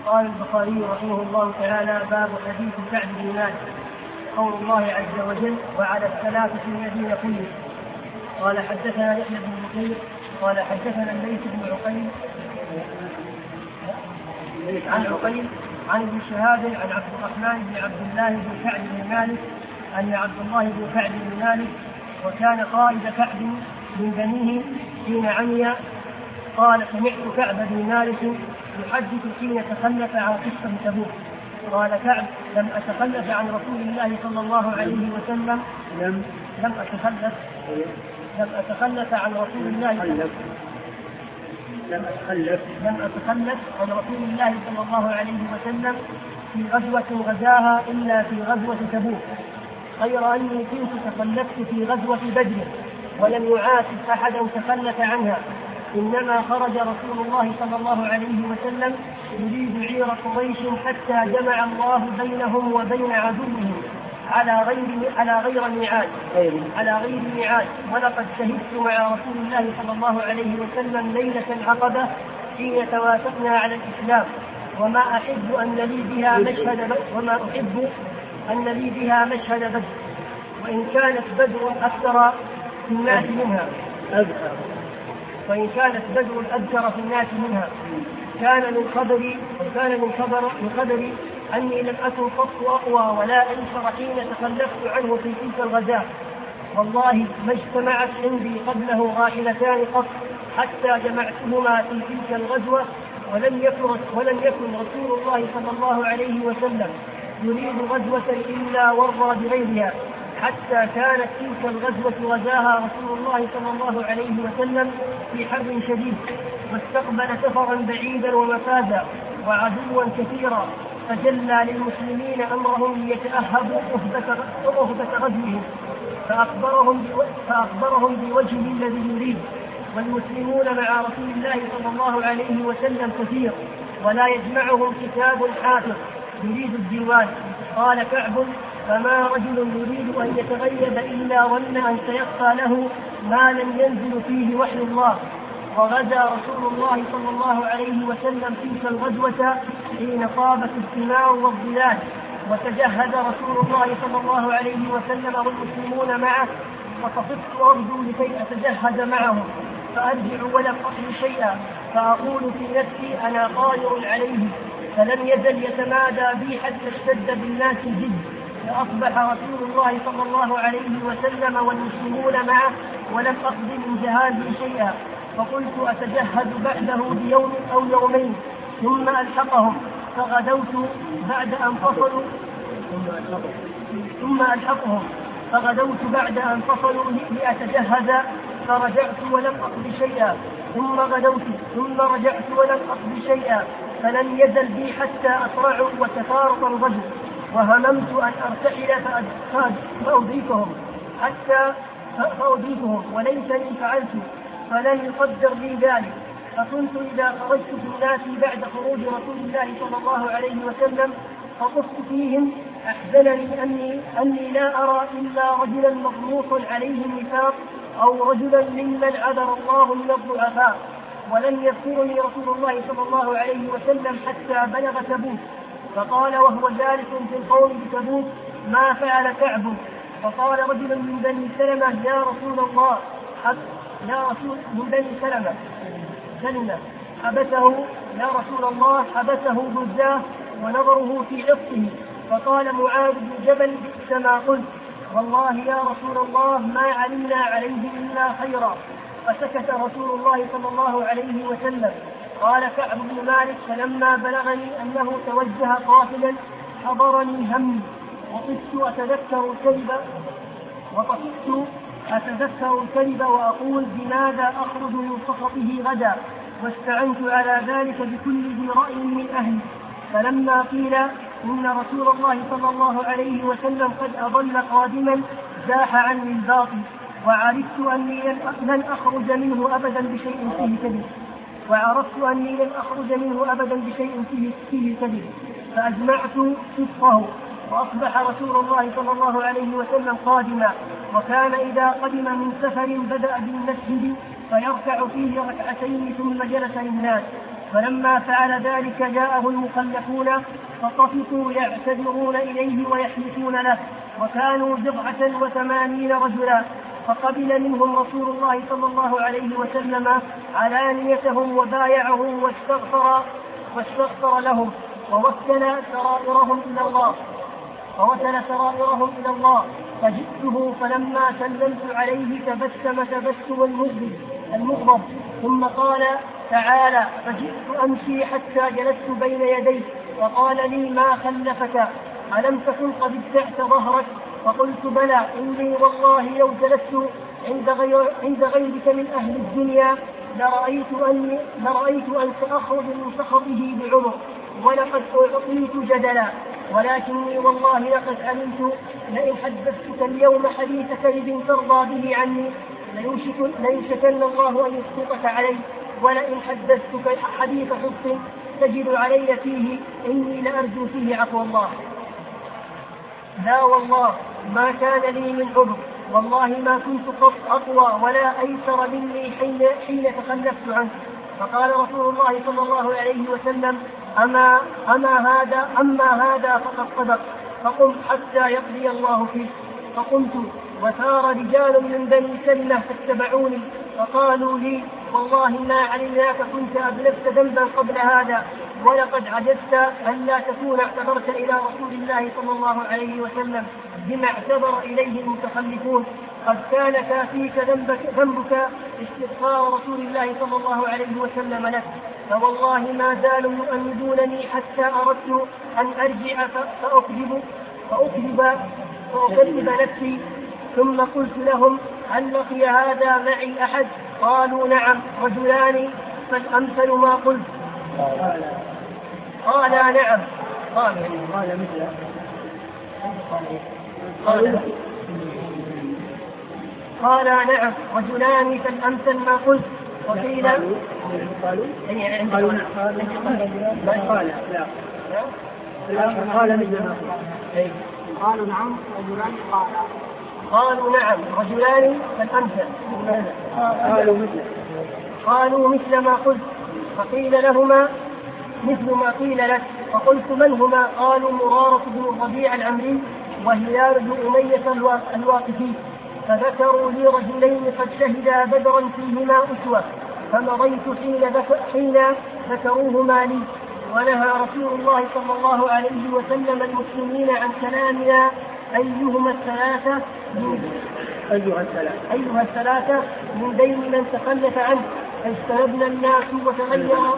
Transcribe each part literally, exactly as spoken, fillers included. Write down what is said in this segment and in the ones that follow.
قال البخاري رحمه الله تعالى: باب حديث كعب بن مالك. قول الله عز وجل: وعلى الثلاثة الذين خلفوا. قال حدثنا يحيى بن بكير قال حدثنا الليث بن عقيل عن عقيل عن ابن شهاب عن عبد الرحمن بن عبد الله بن كعب بن مالك أن عبد الله بن كعب بن مالك وكان قائد كعب من بنيه حين عمي قال: سمعت كعب بن مالك يحدث حين تخلف عن قصة تبوك. قال كعب: لم أتخلف عن رسول الله صلى الله عليه وسلم لم لم أتخلف لم أتخلف عن رسول الله لم أتخلف لم أتخلف عن رسول الله صلى الله عليه وسلم في غزوة غزاها إلا في غزوة تبوك، غير أني كنت تخلفت في غزوة بدر ولم يعاتب أحدا تخلف عنها، إنما خرج رسول الله صلى الله عليه وسلم يريد عير قريش حتى جمع الله بينهم وبين عدوهم على غير على غير ميعاد على غير ميعاد ولقد شهدت مع رسول الله صلى الله عليه وسلم ليلة العقبة حين توافقنا على الإسلام، وما أحب أن لي بها مشهد وما أحب أن لي بها مشهد بدر، وإن كانت بدر أكثر في الناس منها وإن كانت بدر أذكر في الناس منها كان من خبري وكان من خبر من خبري أني لم أكن قط أقوى ولا أنشر حين تخلفت عنه في تلك الغزاة، والله ما اجتمعت عندي قبله راحلتان قط حتى جمعتهما في تلك الغزوة، ولم يكن ولم يكن رسول الله صلى الله عليه وسلم يريد غزوة إلا ورى بغيرها، حتى كانت تلك الغزوة غزاها رسول الله صلى الله عليه وسلم في حر شديد، واستقبل سفرا بعيدا ومفازا وعدوا كثيرا، فجلى للمسلمين أمرهم ليتأهبوا أهبة غزوهم، فأخبرهم فأخبرهم بوجهه الذي يريد، والمسلمون مع رسول الله صلى الله عليه وسلم كثير ولا يجمعهم كتاب حافظ يريد الديوان. قال كعب: فما رجل يريد أن يتغيب إلا ظن أن سيبقى له ما لم ينزل فيه وحي الله. وغزا رسول الله صلى الله عليه وسلم تلك الغزوة حين طابت الثمار والظلال، وتجهز رسول الله صلى الله عليه وسلم والمسلمون معه، فطفقت أرجو لكي أتجهز معهم فأرجع ولم أقل شيئا، فأقول في نفسي أنا قادر عليه، فلم يزل يتمادى بي حتى اشتد بالناس الجد، فأصبح رسول الله صلى الله عليه وسلم والمسلمون معه ولم أقض من جهازي شيئا، فقلت أتجهز بعده بيوم أو يومين ثم ألحقهم، فغدوت بعد أن فصلوا ثم ألحقهم فغدوت بعد أن فصلوا لأتجهز، فرجعت ولم أقض شيئا، ثم غدوت ثم رجعت ولم أقض شيئا، فلم يزل بي حتى أسرعوا وتفارق الرجل، وهممت أن أرتحل فأضيفهم حتى فأضيفهم وليسني فعلت، فلن يقدر لي ذلك، فكنت إذا خرجت في الناس بعد خروج رسول الله صلى الله عليه وسلم فطفت فيهم أحزنني أني, أني لا أرى إلا رجلا مغموس عليه النفاق أو رجلا ممن عذر الله من الضعفاء، ولم يذكرني رسول الله صلى الله عليه وسلم حتى بلغ تبوك، فقال وهو ذلك في القول بتبوك: ما فعل كعب؟ فقال رجل من بني سلمة: يا رسول الله يا رسول من بني سلمة سلمة حبسه يا رسول الله حبسه بزاه ونظره في عطفه، فقال معاذ بن جبل: بئس ما قلت، والله يا رسول الله ما علمنا عليه إلا خيرا، فسكت رسول الله صلى الله عليه وسلم. قال كعب بن مالك: فلما بلغني أنه توجه قاتلا حضرني همي، وطفت أتذكر الكذب وطفت أتذكر الكذب وأقول بماذا أخرج من سخطه غدا، واستعنت على ذلك بكل ذي رأي من أهلي، فلما قيل إن رسول الله صلى الله عليه وسلم قد أضل قادما زاح عني الباطل، وعرفت أني لن أخرج منه أبدا بشيء فيه كذب وعرفت أني لن أخرج منه أبدا بشيء فيه, فيه كذب فأجمعت صدقه، وأصبح رسول الله صلى الله عليه وسلم قادما، وكان إذا قدم من سفر بدأ بالمسجد فيركع فيه ركعتين ثم جلس للناس، فلما فعل ذلك جاءه المخلفون فطفقوا يعتذرون إليه ويحلفون له، وكانوا بضعة وثمانين رجلا، فقبل منهم رسول الله صلى الله عليه وسلم علانيتهم وبايعهم واستغفر, واستغفر لهم ووكل سرائرهم إلى الله ووكل سرائرهم إلى الله. فجئته فلما سلمت عليه تبسم تبسم المغضب المغضب ثم قال تعالى، فجئت أمشي حتى جلست بين يديه وقال لي ما خلفك؟ ألم تكن قد ابتعت ظهرك؟ فقلت بلى، إني والله لو جلست عند, غير عند غيرك من أهل الدنيا لرأيت أن, لرأيت أن سأخرج من صخره بعمر، ولقد أعطيت جدلا، ولكني والله لقد علمت لئن حدثتك اليوم حديث كذب ترضى به عني ليوشكن الله أن يسقطك علي، ولئن حدثتك حديث صدق تجد علي فيه إني لأرجو فيه عفو الله. لا والله ما كان لي من عذر، والله ما كنت قط أقوى ولا أيسر مني حين, حين تخلفت عنه. فقال رسول الله صلى الله عليه وسلم أما, أما, هذا أما هذا فقد صدق، فقم حتى يقضي الله فيه. فقمت وسار رجال من بني سلمة فاتبعوني فقالوا لي والله ما علمناك كنت أبلغت ذنبا قبل هذا، ولقد عجزت ألا تكون اعتذرت إلى رسول الله صلى الله عليه وسلم بما اعتذر إليه المتخلفون، قد كان كافيك ذنبك, ذنبك استغفار رسول الله صلى الله عليه وسلم لك. فوالله ما زالوا يؤمدونني حتى أردت أن أرجع فأكذب فأكذب فأكذب نفسي، ثم قلت لهم هل لقي هذا معي أحد؟ قالوا نعم رجلان فالأمثل ما قلت. قال نعم قال قال مثل قال قال نعم رجلان فالأمثل ما قلت. وقيل قالوا قالوا قالوا قالوا نعم رجلان قال قالوا نعم رجلان فالأمثل قالوا مثل قالوا مثل ما قلت. فقيل لهما مثل ما قيل لك. فقلت من هما؟ قالوا مرارة بن الربيع العمري وهلال بن أمية الواقفي. فذكروا لي رجلين قد شهدا بدرا فيهما أسوة، فمضيت حين, حين ذكروهما لي. ونهى رسول الله صلى الله عليه وسلم المسلمين عن كلامنا أيهما الثلاثة أيها الثلاثة أيها الثلاثة من بين من تخلف عنه. اجتنبنا الناس وتغيروا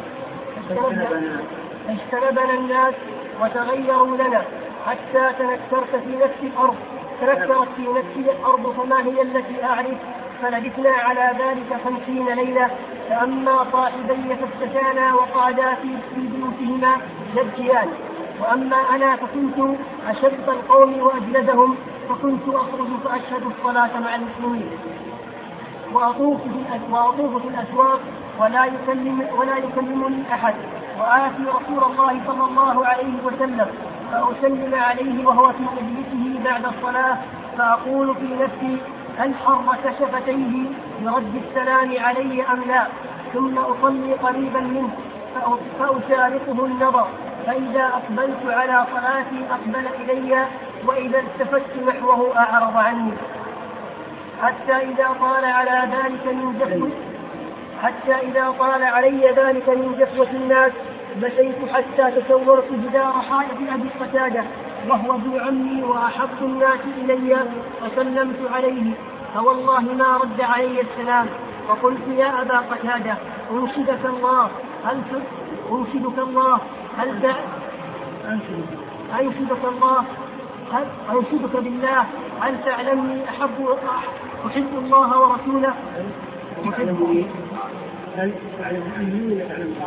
اجتنبنا الناس وتغيروا لنا حتى تنكرت في نفس الأرض تنكرت في نفسي الأرض فما هي التي أعرف. فلبثنا على ذلك خمسين ليلة. فأما صاحبي فاستكانا وقعدا في بيوتهما يبكيان، وأما أنا فكنت أشد القوم وأجلدهم، فكنت أخرج فأشهد الصلاة مع المسلمين وأطوف في الأسواق ولا يكلم ولا يكلمني أحد، وآتي رسول الله صلى الله عليه وسلم فأسلم عليه وهو في مجلسه بعد الصلاة، فأقول في نفسي هل حرك شفتيه برد السلام علي أم لا، ثم أصلي قريبا منه فأشاركه النظر، فإذا أقبلت على صلاتي أقبل إلي، وإذا التفت نحوه أعرض عني، حتى إذا طال على ذلك من جفوة حتى إذا طال علي ذلك من جفوة الناس مشيت حتى تصورت جدار حائط أبي قتادة وهو ابن عمي وأحب الناس إلي، فسلمت عليه فوالله ما رد علي السلام. فقلت يا أبا قتادة أنشدك الله هل أنشدك الله هل أنشدك الله هل أنشدك بالله هل تعلمني أحب أحب الله ورسوله أحب هل تعلمني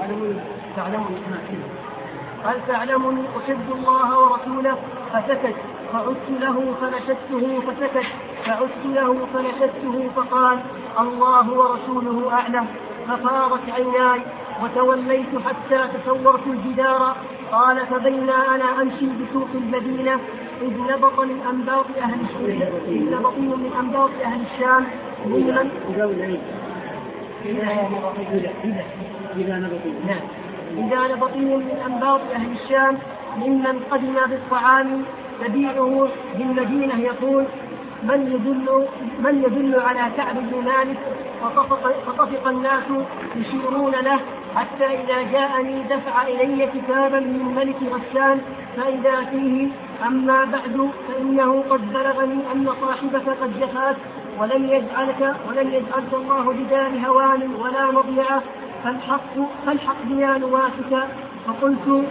هل تعلمني أحب الله ورسوله؟ فسكت، فعدت له فنشدته فسكت، فعدت له فنشدته فقال الله ورسوله أعلم. ففاضت عيناي وتوليت حتى تصورت الجدار. قال فبينا أنا أمشي بسوق المدينة إذ نبط من أنباط أهل الشام إذ نبطوا من أنباط أهل الشام ممن إذا نبطوا إذا نبطي من أنباط أهل الشام ممن قدم بالطعام تبيعه بالمدينة يقول: من يدل, من يدل على كعب بن مالك؟ فطفق, فطفق الناس يشيرون له، حتى إذا جاءني دفع إلي كتابا من ملك غسان فإذا فيه: أما بعد فإنه قد بلغني أن صاحبك قد جفاك ولم يجعلك ولم يجعلك الله بدار هوان ولا مضيعة، فالحق فالحق بنا نواسك. فقلت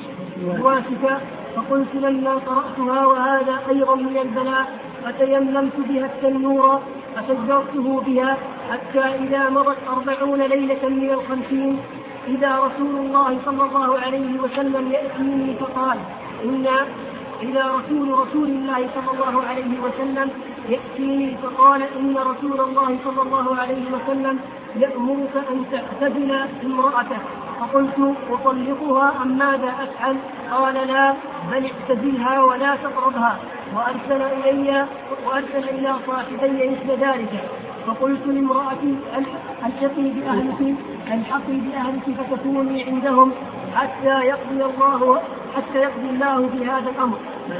نواسك فقلت لما قرأتها وهذا أيضا من البلاء فتيممت بها التنور فشجرته بها، حتى إذا مضت أربعون ليلة من الخمسين إذا رسول الله صلى الله عليه وسلم يأتيني فقال: إن إذا رسول رسول الله صلى الله عليه وسلم يأتيني فقال: إن رسول الله صلى الله عليه وسلم يأمرك أن تعتزل امرأتك. فقلت: أطلقها أم ماذا أفعل؟ قال: لا، بل اعتزلها ولا تقربها. وأرسل إلي وأرسل إلى صاحبي مثل ذلك. فقلت لامرأتي: الحقي بأهلك الحقي بأهلك فتكوني عندهم حتى يقضي الله حتى يقضي الله في هذا الأمر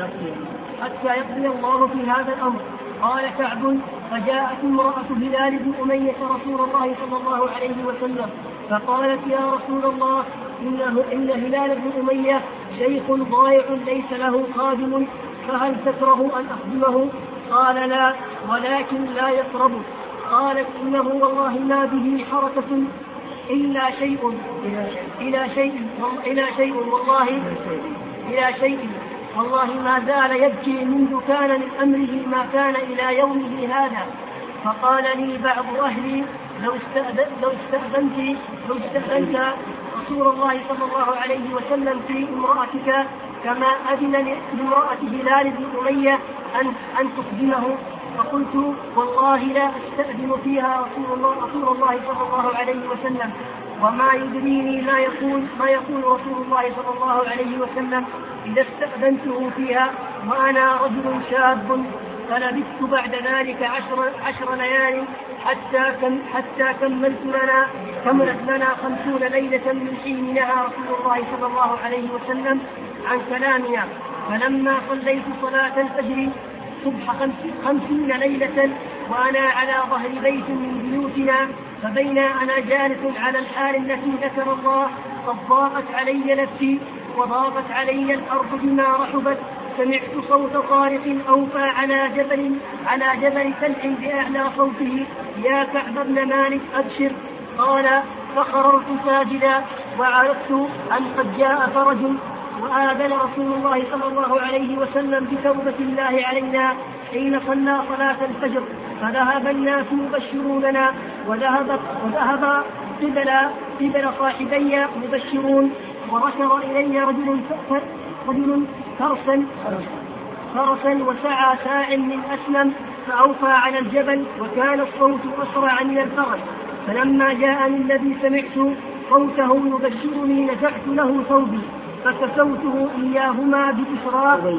حتى يقضي الله في هذا الأمر. قال كعب: فجاءت امرأة هلال بن أمية رسول الله صلى الله عليه وسلم فقالت: يا رسول الله، إنه إن هلال بن أمية شيخ ضائع ليس له خادم، فهل تكره أن أخدمه؟ قال: لا، ولكن لا يقرب. قالت: إنه والله ما به حركة إلا شيء إلى شيء إلى شيء والله إلى شيء والله ما زال يبكي منذ كان من أمره ما كان إلى يومه هذا. فقال لي بعض أهلي: لو استأذنت لو استأذنت لو استأذنت رسول الله صلى الله عليه وسلم في امرأتك كما أذن لامرأة هلال بن أمية أن أن تخدمه. فقلت: والله لا أستأذن فيها رسول الله رسول الله صلى الله عليه وسلم، وما يدريني ما يقول ما يقول رسول الله صلى الله عليه وسلم إذا استأذنته فيها وأنا رجل شاب. فلبثت بعد ذلك عشر, عشر ليال حتى كم حتى كملت لنا كملت لنا خمسون ليلة من حين نهى رسول الله صلى الله عليه وسلم عن كلامنا. فلما صليت صلاة الفجر صبح خمسين ليلة وأنا على ظهر بيت من بيوتنا، فبين أنا جالس على الحال التي ذكر الله قد ضاقت علي نفسي وضاقت علي الأرض بما رحبت، سمعت صوت طارق أوفى على جبل على جبل سلح بأعلى صوته: يا كعب بن مالك أبشر. قال: فخررت ساجدا وعرفت أن قد جاء فرج، وآذن رسول الله صلى الله عليه وسلم بتوبة الله علينا حين صلى صلاة الفجر. فذهب الناس مبشروننا وذهب وذهب قبل قبل صاحبي مبشرون، وركض إلي رجل رجل فرسا فرسا وسعى ساع من أسلم فأوفى على الجبل، وكان الصوت أسرع من الفرس. فلما جاءني الذي سمعت صوته يبشرني نزعت له ثوبي فكسوته إياهما بإسراء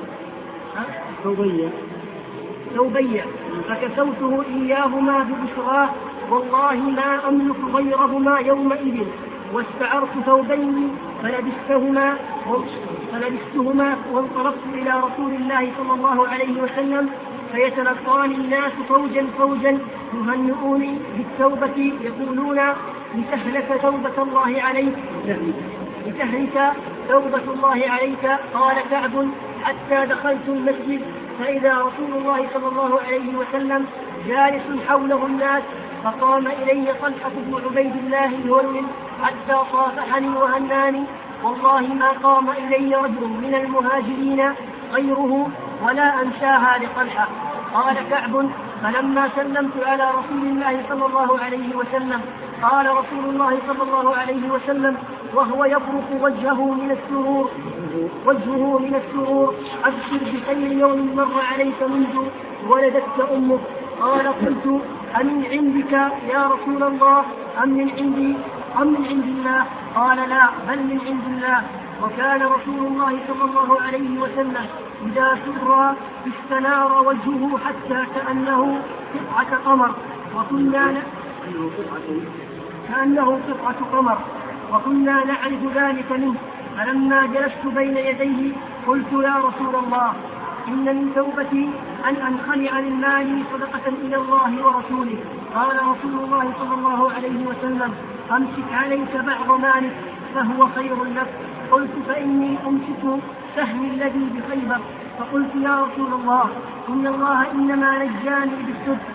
ثوبي فكسوته إياهما بإسراء والله ما أملك غيرهما يومئذ، واستعرت ثوبين فلبستهما فلبستهما وانطلقت إلى رسول الله صلى الله عليه وسلم فيتلقاني الناس فوجا فوجا يهنئوني بالتوبة يقولون: لتهلك توبة الله عليك لتهلك توبة الله عليك. قال كعب: حتى دخلت المسجد فإذا رسول الله صلى الله عليه وسلم جالس حوله الناس، فقام إلي طلحة بن عبيد الله الهرمي حتى صافحني وهناني، والله ما قام إلي رجل من المهاجرين غيره ولا أنساها لطلحة. قال كعب: فلما سلمت على رسول الله صلى الله عليه وسلم قال رسول الله صلى الله عليه وسلم وهو يبرق وجهه من السرور وجهه من السرور: أبشر بخير يوم مر عليك منذ ولدتك أمك. قال: قلت: أمن عندك يا رسول الله أم من عندي أم من عند الله؟ قال: لا، بل من عند الله. وكان رسول الله صلى الله عليه وسلم إذا سر استنار وجهه حتى كأنه قطعة قمر وكنا كأنه قطعة قمر وكنا نعرف ذلك منه. فلما جلست بين يديه قلت يا رسول الله إن من توبتي أن أنخلع من مالي صدقة إلى الله ورسوله. قال رسول الله صلى الله عليه وسلم أمسك عليك بعض مالك فهو خير لك. قلت فإني أمسك سهمي الذي بخيبر. فقلت يا رسول الله إن الله إنما نجاني بالصدق،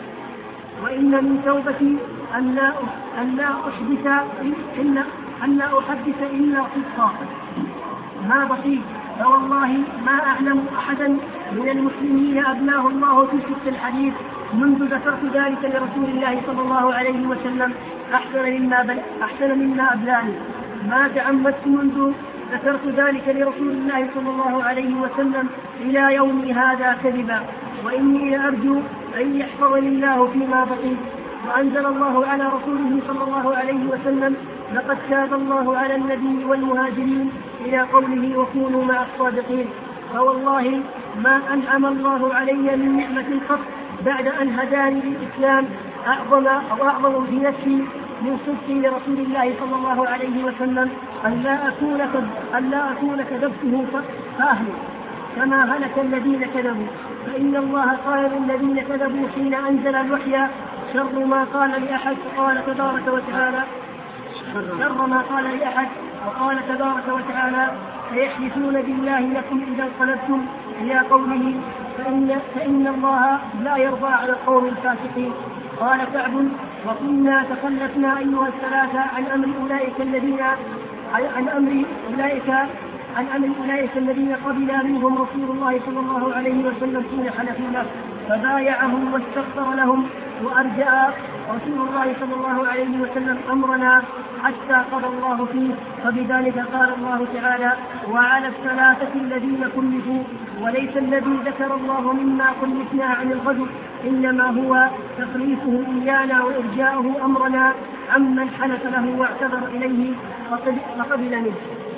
وإن من توبتي أن لا أن لا أحدث إلا أن لا أحدث إلا صدقا ما بقيت. فوالله ما أعلم أحدا من المسلمين أبلاه الله في صدق الحديث منذ ذكرت ذلك لرسول الله صلى الله عليه وسلم أحسن مما أحسن مما أبلاني. ما تعمدت منذ ذكرت ذلك لرسول الله صلى الله عليه وسلم إلى يومي هذا كذبا، وإني لأرجو أن يحفظني الله فيما بقيت. وأنزل الله على رسوله صلى الله عليه وسلم لقد تاب الله على النبي والمهاجرين إلى قوله وكونوا مع الصادقين. فوالله ما أنعم الله علي من نعمة قط بعد أن هداني للإسلام أعظم أو أعظم في نفسي من صدقي لرسول الله صلى الله عليه وسلم أن لا أكون أن لا أكون كذبته فأهله كما هلك الذين كذبوا. فإن الله قال للذين كذبوا حين أنزل الوحي شر ما قال لأحد. قال تبارك وتعالى شر ما قال لأحد وقال تبارك وتعالى فيحلفون بالله لكم إذا انقلبتم إلى قوله فإن, فإن الله لا يرضى على القوم الفاسقين. قال كعب وكنا تخلفنا أيها الثلاثة عن أمر أولئك الذين عن أمر أولئك عن أمر أولئك الذين قبل منهم رسول الله صلى الله عليه وسلم حين حلفوا له فبايعهم واستغفر لهم وأرجأ رسول الله صلى الله عليه وسلم أمرنا حتى قضى الله فيه. فبذلك قال الله تعالى وعلى الثلاثة الذين كلفوا. وليس الذي ذكر الله مما كلفنا عن الغزو إنما هو تخليفه إيانا وإرجاؤه أمرنا عمن حلف له واعتذر إليه وقبل منه.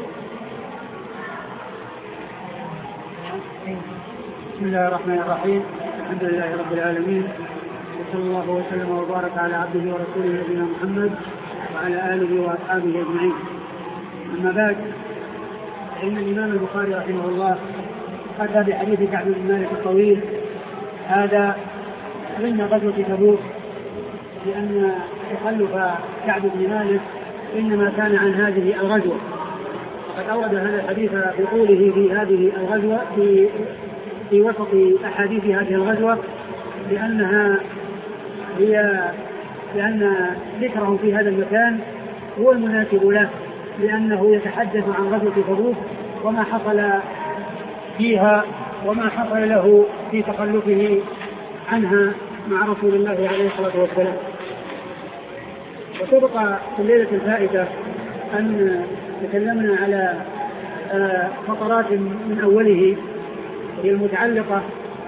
بسم الله الرحمن الرحيم. الحمد لله رب العالمين، وصلى الله وسلم وبارك على عبده ورسوله نبينا محمد وعلى آله وأصحابه أجمعين. أما بعد، فإن الإمام البخاري رحمه الله قد بحديث كعب بن مالك الطويل هذا من غزوة تبوك، لأن تخلف كعب بن مالك إنما كان عن هذه الغزوة. وقد أورد هذا الحديث بطوله في هذه الغزوة في في وسط أحاديث هذه الغزوة، لأنها هي لأن ذكره في هذا المكان هو المناسب له، لأنه يتحدث عن غزوة تبوك وما حصل فيها وما حصل له في تخلفه عنها مع رسول الله عليه الصلاة والسلام. وسبق في الليلة الفائتة أن تكلمنا على فقرات من أوله هي المتعلقة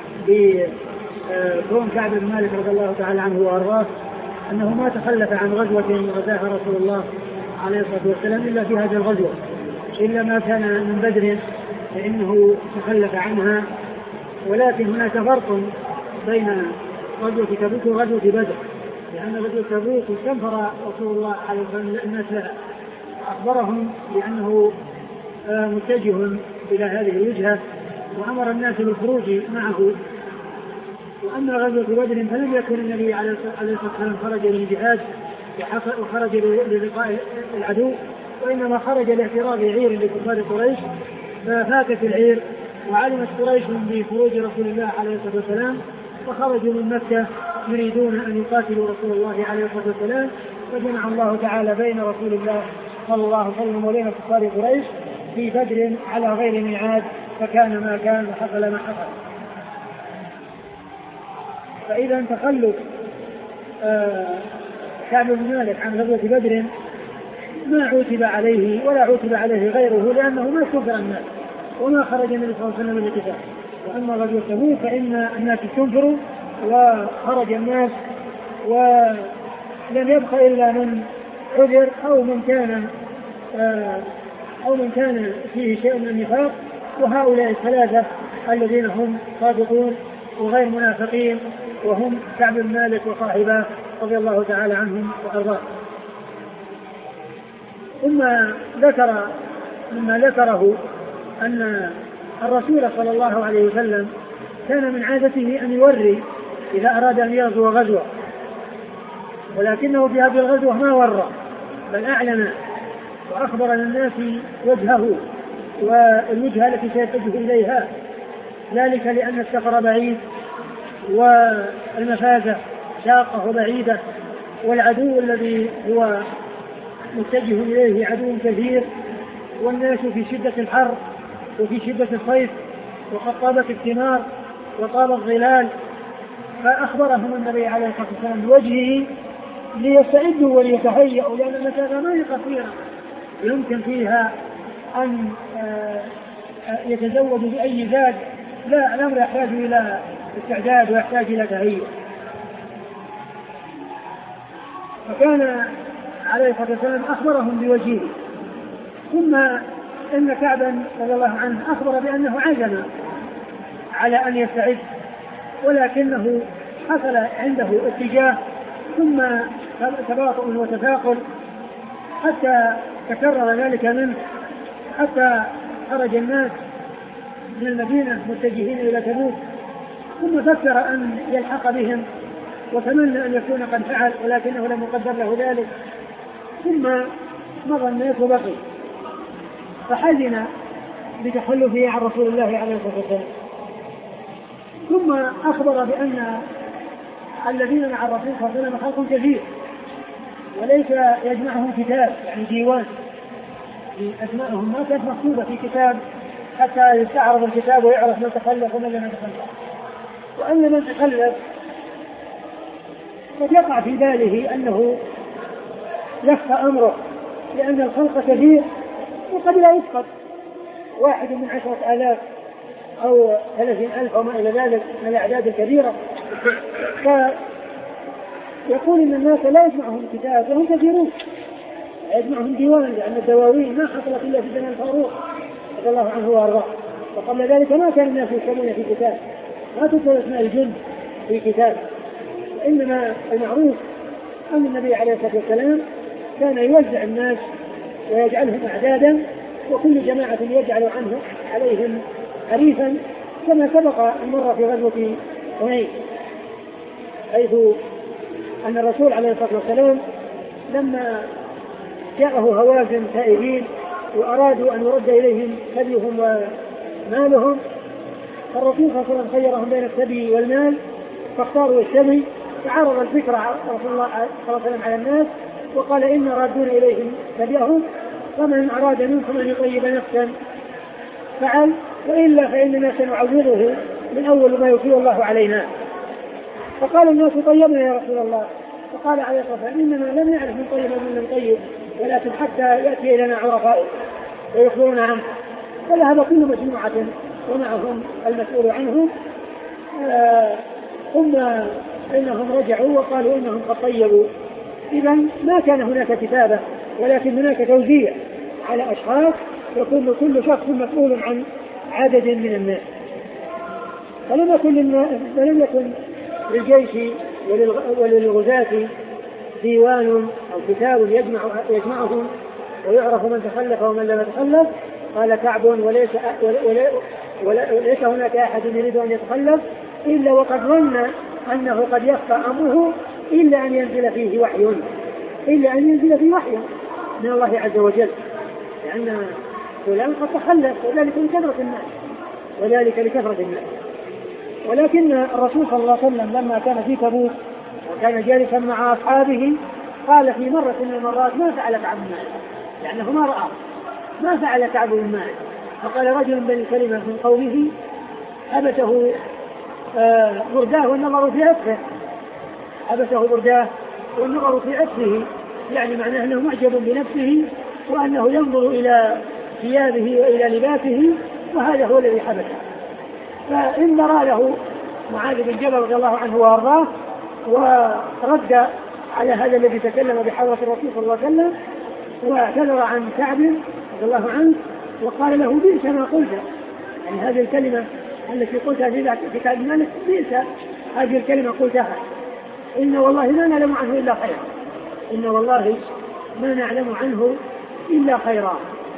بكون كعب بن مالك رضي الله تعالى عنه وأرضاه أنه ما تخلف عن غزوة غزاها رسول الله عليه الصلاة والسلام إلا في هذه الغزوة، إلا ما كان من بدر فإنه تخلف عنها. ولكن هناك فرق بين غزوة تبوك وغزوة بدر، لأن غزوة تبوك استنفر رسول الله عليه الصلاة والسلام الناس لها، أخبرهم بأنه متجه إلى هذه الوجهة وأمر الناس بالخروج معه. وأما غزوة بدر فلم يكن النبي عليه الصلاة والسلام خرج للجهاد وخرج للقاء العدو، وإنما خرج لاعتراض عير لكفار قريش، ففاتت العير وعلمت قريش بخروج رسول الله عليه الصلاة والسلام فخرجوا من مكة يريدون أن يقاتلوا رسول الله عليه الصلاة والسلام، فجمع الله تعالى بين رسول الله صلى الله عليه وسلم وبين كفار قريش في بدر على غير ميعاد، فكان ما كان وحصل ما حصل. فإذا تخلف كعب بن مالك عن غزوة بدر ما عوتب عليه ولا عوتب عليه غيره، لأنه ما كفر الناس وما خرج النبي صلى الله عليه وسلم للقتال. وأما غزوة تبوك فإن الناس استنفروا وخرج الناس ولم يبق إلا من عذر أو من كان أو من كان فيه شيء من النفاق، وهؤلاء الثلاثة الذين هم صادقون وغير منافقين وهم كعب بن مالك وصاحبه رضي الله تعالى عنهم وأرضاه. ثم ذكر مما ذكره أن الرسول صلى الله عليه وسلم كان من عادته أن يوري إذا أراد أن يغزو غزوة، ولكنه في هذه الغزوة ما ورى بل أعلن وأخبر للناس وجهه والوجهة التي سيتجه إليها، ذلك لأن السفر بعيد والمفازة شاقة وبعيدة، والعدو الذي هو متجه إليه عدو كثير، والناس في شدة الحر وفي شدة الصيف، وقد طابت الثمار وطاب الظلال، فأخبرهم النبي عليه الصلاة والسلام بوجهه ليستعدوا وليتهيئوا، لأن المسافة ما هي قصيرة يمكن فيها أن يتزودوا بأي زاد، لا، الأمر يحتاج إلى استعداد ويحتاج إلى تهيئة. فكان عليه الصلاة والسلام أخبرهم بوجهه. ثم إن كعبا رضي الله عنه أخبر بأنه عزم على أن يستعد، ولكنه حصل عنده اتجاه ثم تباطؤ وتثاقل حتى تكرر ذلك منه، حتى خرج الناس من المدينة متجهين إلى تبوك، ثم فكر أن يلحق بهم وتمنى أن يكون قد فعل، ولكنه لم يقدر له ذلك. ثم مضى الناس وبقي، فحزن بتخلفه عن رسول الله عليه الصلاة والسلام. ثم أخبر بأن الذين مع الرسول صلى الله عليه وسلم خلق كثير، وليس يجمعهم كتاب يعني ديوان، أسماءهم ما كانت مكتوبة في كتاب حتى يستعرض الكتاب ويعرف من تخلف ومن لم يتخلف، وأن من تخلف قد يقع في باله أنه يخفى أمره، لأن الخلق كثير وقد لا يسقط واحد من عشرة آلاف أو ثلاثين ألف وما إلى ذلك من الأعداد الكبيرة. فيقول إن الناس لا يجمعهم كتاب وهم كثيرون، يجمعهم ديوان، لأن الدواوين ما حصلت إلا في زمن الفاروق رضي الله عنه وأرضاه، وقبل ذلك ما كان الناس يكتبون في كتاب، ما تكتب اسماء الجن في كتاب. إنما المعروف أن النبي عليه الصلاة والسلام كان يوزع الناس ويجعلهم أعدادا، وكل جماعة يجعل عنه عليهم حريفا، كما سبق المرة في غزوة حنين، حيث أن الرسول عليه الصلاة والسلام لما جاءه هوازن تائبين وأرادوا أن يرد إليهم سبيهم ومالهم، فالرسول صلى الله عليه وسلم خيرهم بين السبي والمال، فاختاروا السبي، فعرض الفكرة رسول الله صلى الله عليه وسلم على الناس وقال إن رادون إليهم سبيهم، فمن أراد منكم أن يطيب نفسا فعل، وإلا فإننا سنعوضه من أول ما يطيب الله علينا. فقال الناس طيبنا يا رسول الله، فقال عليه الصلاة والسلام إنما لم يعرف من طيب من لم طيب، ولكن حتى يأتي إلينا عرفاء ويخبرون عنه. فذهب كل مجموعة ومعهم المسؤول عنهم، آه ثم إنهم رجعوا وقالوا إنهم قد طيبوا. إذا ما كان هناك كتابة، ولكن هناك توزيع على أشخاص، يكون كل شخص مسؤول عن عدد من الناس. فلم يكن فلم يكن للجيش وللغزاة ديوان أو كتاب يجمع يجمعهم ويعرف من تخلف ومن لم يتخلف. قال كعب وليس, وليس هناك أحد يريد أن يتخلف إلا وقد ظن أنه قد يخفى أمره إلا أن ينزل فيه وحي إلا أن ينزل فيه وحي من الله عز وجل، لأن فلان قد تخلف، وذلك لكثرة الناس وذلك لكثرة الناس. ولكن الرسول صلى الله عليه وسلم لما كان في تبوك وكان جالسا مع أصحابه قال في مرة من المرات ما فعل كعب بن مالك، لأنه ما رأى ما فعل كعب بن مالك. فقال رجل بني كلمة من قومه حبسه آه برداه والنظر في عطفه حبسه برداه والنظر في عطفه، يعني معناه أنه معجب بنفسه وأنه ينظر إلى ثيابه وإلى لباسه، وهذا هو الذي حبسه. فإن رأى له معاذ بن جبل رضي الله عنه وأرضاه ورد على هذا الذي تكلم بحضرة الرسول صلى الله عليه وسلم، واعتذر عن كعب رضي الله عنه وقال له بئس ما قلت، يعني هذه الكلمة التي قلتها في كعب بن مالك بئس هذه الكلمة قلتها، إن والله ما نعلم عنه إلا خير، إن والله ما نعلم عنه إلا خيرا.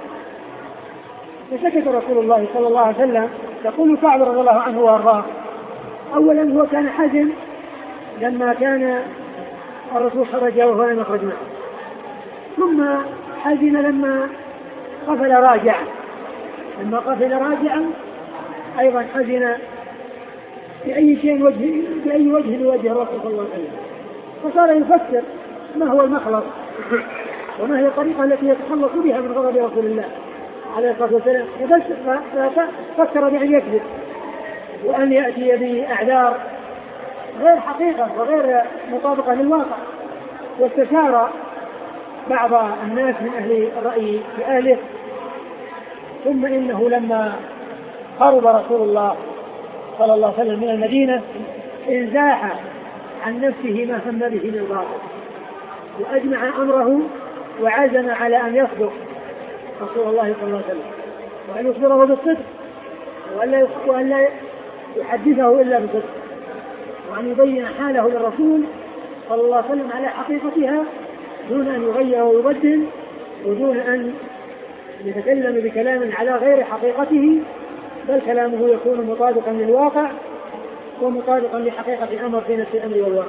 فسكت رسول الله صلى الله عليه وسلم. يقول كعب رضي الله عنه وارضاه: أولا هو كان حزن لما كان الرسول خرج وهو لم يخرج معه، ثم حزن لما قفل راجعا، لما قفل راجعا أيضا حزن بأي شيء وجه بأي وجه لوجه الرسول صلى الله عليه وسلم، فصار يفكر ما هو المخلص وما هي الطريقة التي يتخلص بها من غضب رسول الله عليه الصلاة والسلام. ففكر بأن يكذب وأن يأتي بأعذار غير حقيقة وغير مطابقة للواقع، واستشار بعض الناس من أهل الرأي بأهله. ثم إنه لما قرب رسول الله صلى الله عليه وسلم من المدينة انزاح عن نفسه ما هم به من الباطل، وأجمع أمره وعزم على أن يصدق رسول الله صلى الله عليه وسلم وأن يخبره بالصدق وأن لا يحدثه إلا بالصدق، وأن يبين حاله للرسول صلى الله عليه وسلم على حقيقتها دون أن يغير ويبدل، ودون أن يتكلم بكلام على غير حقيقته، بل كلامه يكون مطابقا للواقع ومطابقا لحقيقة الأمر في نفس الأمر والواقع.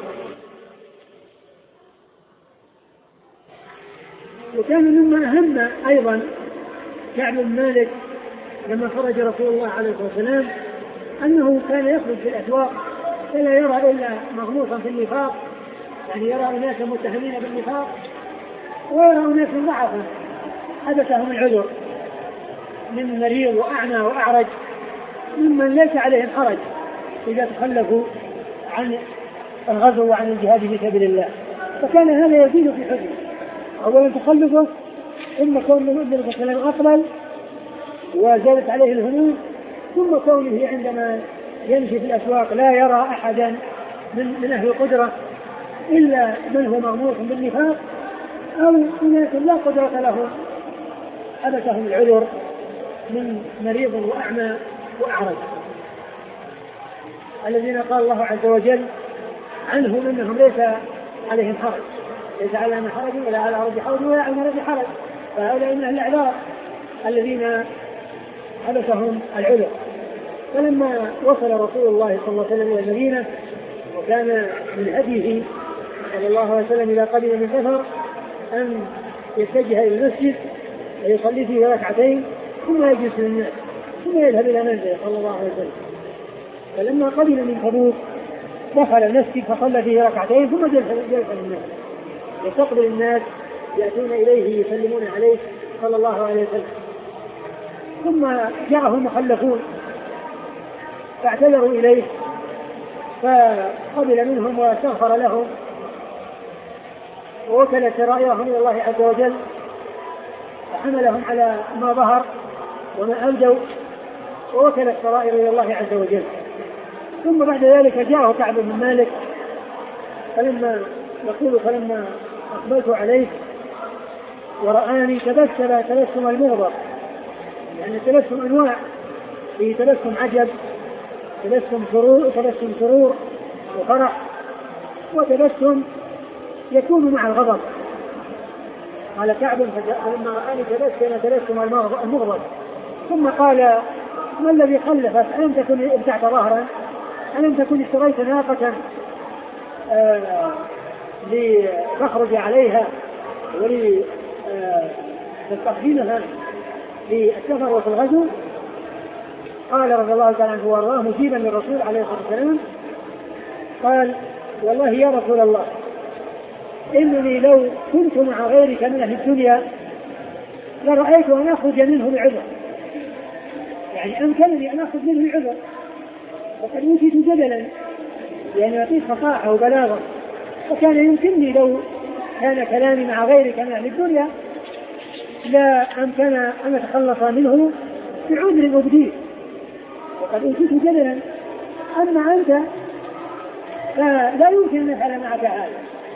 وكان مما أهم أيضا كعب بن مالك لما خرج رسول الله عليه الصلاة والسلام أنه كان يخرج في الأسواق فلا يرى إلا مغموسا في النفاق، يعني يرى أناسا متهمين بالنفاق ويرى أناسا ضعفا حدثهم العذر من مريض وأعمى وأعرج ممن ليس عليهم حرج إذا تخلفوا عن الغزو وعن الجهاد في سبيل الله. فكان هذا يزيد في حزنه، أولا تخلفه، ثم كون النبي صلى الله عليه وسلم أقبل وزادت عليه الهموم، ثم كونه عندما يمشي في الأسواق لا يرى أحدا من, من أهل القدرة إلا من هو مغموس بالنفاق أو أناس لا قدرة لهم حدثهم العذر من مريض وأعمى وأعرج، الذين قال الله عز وجل عنهم أنهم ليس عليهم حرج، ليس على من حرج ولا على رب حرج ولا على رب حرج، فهؤلاء من أهل الأعذار الذين حدثهم العذر. فلما وصل رسول الله صلى الله عليه وسلم إلى المدينة وكان من هديه صلى الله عليه وسلم إذا قدم من سفر أن يتجه إلى المسجد ويصلي فيه ركعتين ثم يجلس للناس ثم يذهب إلى منزله صلى الله عليه وسلم. فلما قدم من تبوك دخل المسجد فصلى فيه ركعتين ثم جلس للناس يستقبل الناس يأتون إليه يسلمون عليه صلى الله عليه وسلم. ثم جاءه المخلفون فاعتذروا إليه فقبل منهم واستغفر لهم ووكل سرائرهم إلى الله عز وجل وحملهم على ما ظهر وما أبدوا ووكل السرائر إلى الله عز وجل. ثم بعد ذلك جاءه كعب بن مالك فلما يقول فلما أقبلت عليه ورآني تبسم تبسم المغضب، يعني تبسم أنواع، في تبسم عجب، تبسم سرور تبسم سرور وفرح، وتبسم يكون مع الغضب. قال كعب فلما رآني تبسم تبسم المغضب ثم قال ما الذي خلفك؟ ألم تكن ابتعت ظهرا؟ ألم تكن اشتريت ناقة آه لتخرج عليها ولتستخدمها للسفر وفي الغزو؟ قال رضي الله تعالى عنه وارضاه مجيبا للرسول عليه الصلاة والسلام قال والله يا رسول الله إنني لو كنت مع غيرك من أهل الدنيا لرأيت أن أخرج منه العذر، يعني أمكنني أن أخرج منه العذر وقد أوتيت جدلا، يعني أعطيت فصاحة وبلاغة، وكان يمكنني لو كان كلامي مع غيرك من أهل الدنيا لا أمكن أن أتخلص منه بعذر مبديه وقد أوتيت جدلا، أما أنت فلا يمكن أن نفعل معك هذا.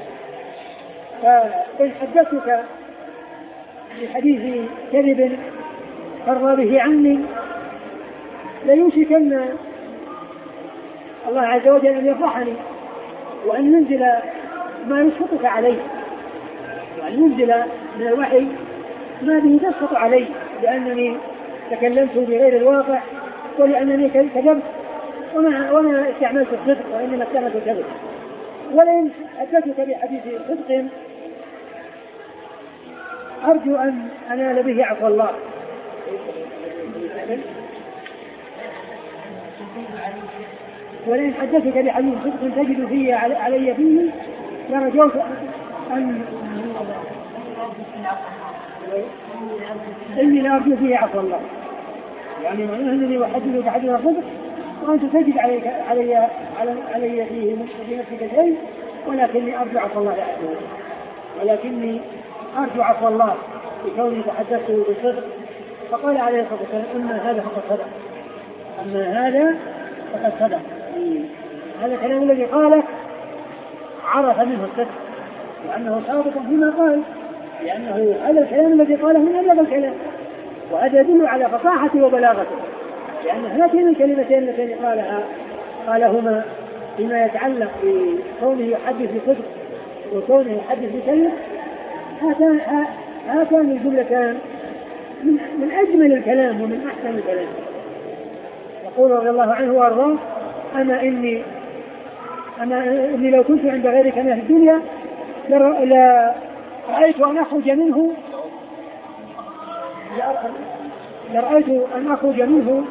فإن حدثتك بحديث كذب فرض به عني ليوشكن الله عز وجل أن يفرحني وأن ينزل ما يسخطك عليه، وأن ينزل من الوحي ما به تسقط علي لأنني تكلمت بغير الواقع ولأنني كذبت وما, وما استعملت الصدق وإنما استعملت الكذب. ولئن حدثتك بحديث صدق أرجو أن أنال به عفو الله. ولئن حدثتك بحديث صدق تجد فيه علي فيه لرجوت أن إني لأرجو فيه عفو الله، يعني معناه أنني أحدثك بحديث صدق وأنت تجد علي علي علي فيه في نفسك شيء، ولكني أرجو عفو الله عنه، ولكني أرجو عفو الله بكوني تحدثته بالصدق. فقال عليه الصلاة والسلام أما هذا فقد صدق، أما هذا فقد صدق. هذا الكلام الذي قاله عرف منه الصدق وأنه صادق فيما قال، لأنه هذا الكلام الذي قاله من أبلغ الكلام، وهذا يدل على فصاحته وبلاغته، لأن هاتين الكلمتين اللتين قالها قالهما فيما يتعلق بكونه يحدث بصدق وكونه يحدث بكلمة، هاتان هاتان الجملتان من, من أجمل الكلام ومن أحسن الكلام. يقول رضي الله عنه وأرضاه أما إني أما إني لو كنت عند غيرك من الدنيا لرأيت أن أخرج منه لرأيت أن أخرج منه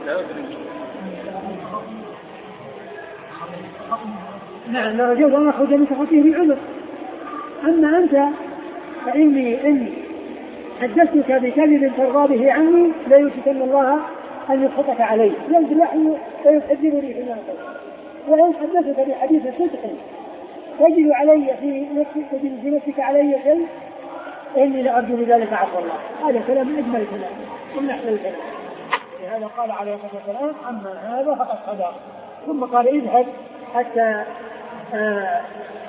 نعم لرجوت أن أخرج من سخطه بعذر. أما أنت فإني إني حدثتك بكذب ترضى به عني لا يوشكن الله أن يسخطك عليه، ينزل الوحي ويكذبني فيما قلت. وإن حدثتك بحديث صدق تجد علي في نفسك تجد في نفسك علي شيء إني لأرجو بذلك عفو الله. هذا كلام أجمل الكلام ومن أحسن الكلام. لهذا قال عليه الصلاة والسلام أما هذا فقد صدق. ثم قال اذهب حتى آه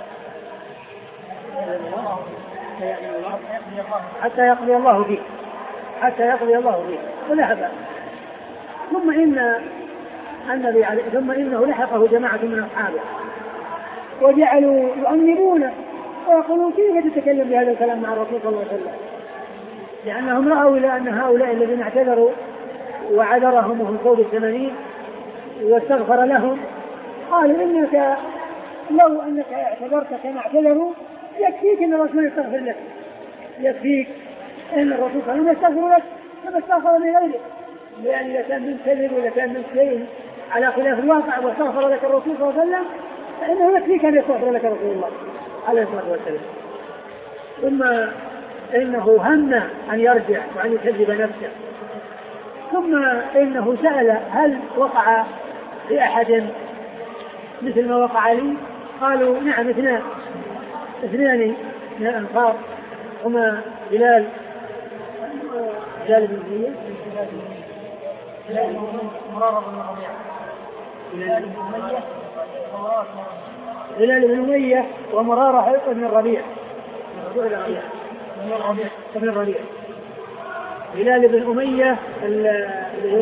حتى يقضي الله فيك حتى يقضي الله فيك وذهب. ثم إن النبي عليه ثم إنه لحقه جماعة من أصحابه وجعلوا يؤمرون ويقولون كيف تتكلم بهذا الكلام مع الرسول صلى الله عليه وسلم، لأنهم رأوا إلى أن هؤلاء الذين اعتذروا وعذرهم وهم فوق الثمانين واستغفر لهم قالوا إنك لو أنك اعتذرت كما اعتذروا يكفيك أن الرسول يستغفر لك، يكفيك أن الرسول صلى الله عليه وسلم يستغفر لك كما استغفر من غيرك، لأن إذا كان من كذب ولا كان من شيء على خلاف الواقع واستغفر لك الرسول صلى الله عليه وسلم فإنه يكفيك أن يستغفر لك رسول الله عليه الصلاة والسلام. ثم إنه هم أن يرجع وأن يكذب نفسه، ثم إنه سأل هل وقع في أحد مثل ما وقع لي؟ قالوا نعم اثنان اثنان من الأنصار هما بلال بلال بن أمية مرارة بن ربيعة بلال بن أمية ومرارة بن الربيع بن الربيع بلال بن أمية الأول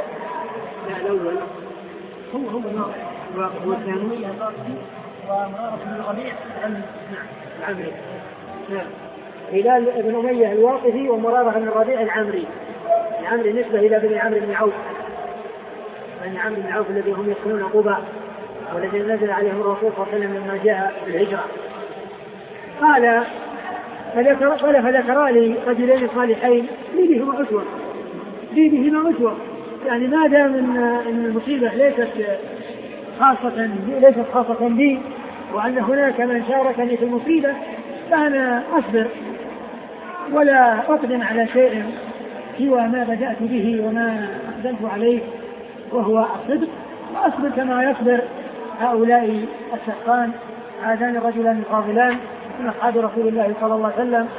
هو هو هو الثاني ومرارة بن الربيع العمري. نعم بلال بن أمية الواقفي ومرارة بن الربيع العمري. العمري نسبة إلى بن عمرو بن عوف، بن عمرو بن عوف الذين هم يسكنون قباء والذين نزل عليهم الرسول صلى الله عليه وسلم لما جاء بالهجرة. قال فذكر قال فذكر لي رجلين صالحين لي بهما أسوة لي بهما أسوة يعني ما دام ان المصيبة ليست خاصة ليست خاصة بي وأن هناك من شاركني في المصيبة فأنا أصبر ولا أقدم على شيء سوى ما بدأت به وما أقدمت عليه وهو الصدق، وأصبر كما يصبر هؤلاء الشقان هذان الرجلان الفاضلان من أصحاب رسول الله صلى الله عليه وسلم.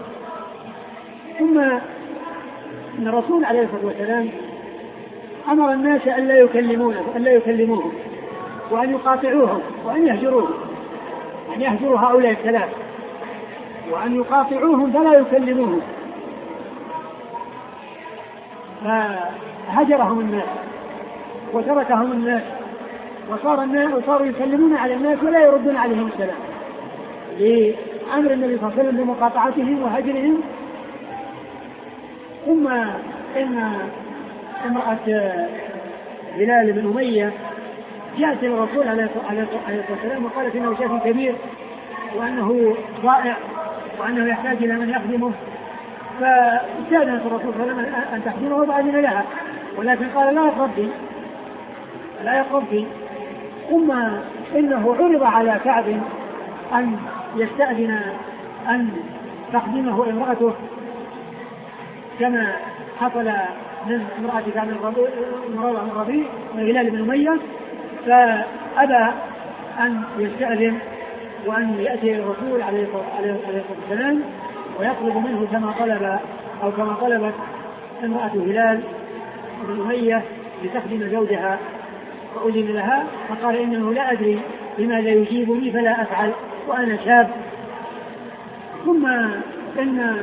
ثم إن الرسول عليه الصلاة والسلام أمر الناس أن لا يكلمونه أن لا يكلموهم وأن يقاطعوهم وأن يهجروهم، أن يهجروا هؤلاء الثلاث وأن يقاطعوهم فلا يكلموهم. فهجرهم الناس وتركهم الناس وصار الناس وصاروا يسلمون على الناس ولا يردون عليهم السلام لأمر النبي صلى الله عليه وسلم بمقاطعتهم وهجرهم ثم إن امرأة هلال بن أمية جاءت إلى الرسول عليه الصلاة والسلام وقالت إنه شيخ كبير وأنه ضائع وأنه يحتاج إلى من يخدمه، فاستأذنت الرسول صلى الله عليه وسلم أن تخدمه وأذن لها، ولكن قال لا يقربي لا يقربي. ثم إنه عرض على كعب أن يستأذن أن تخدمه امرأته كما حصل من امرأة كعب بن ربيع وهلال بن أمية، فأبى أن يستأذن وأن يأتي الرسول عليه الصلاة والسلام ويطلب منه كما طلب أو كما طلبت امرأة هلال بن أمية لتخدم زوجها، فأذن لها فقال إنه لا أدري لماذا يجيبني فلا أفعل وأنا شاب. ثم إن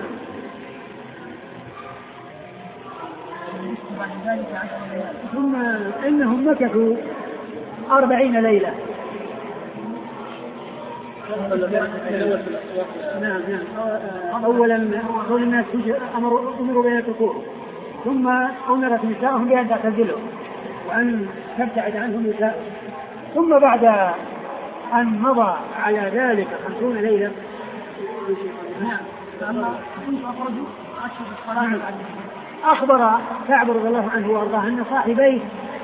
ثم إنهم مكثوا أربعين ليلة. نعم نعم أولا قول الناس أمروا أمروا بين الكفور، ثم أمرت نساءهم بأن تعتزلوا وأن تبتعد عنهم نساء، ثم بعد أن مضى على ذلك خمسون ليلة أخبر كعب رضي الله عنه وأرضاه أن صاحبيه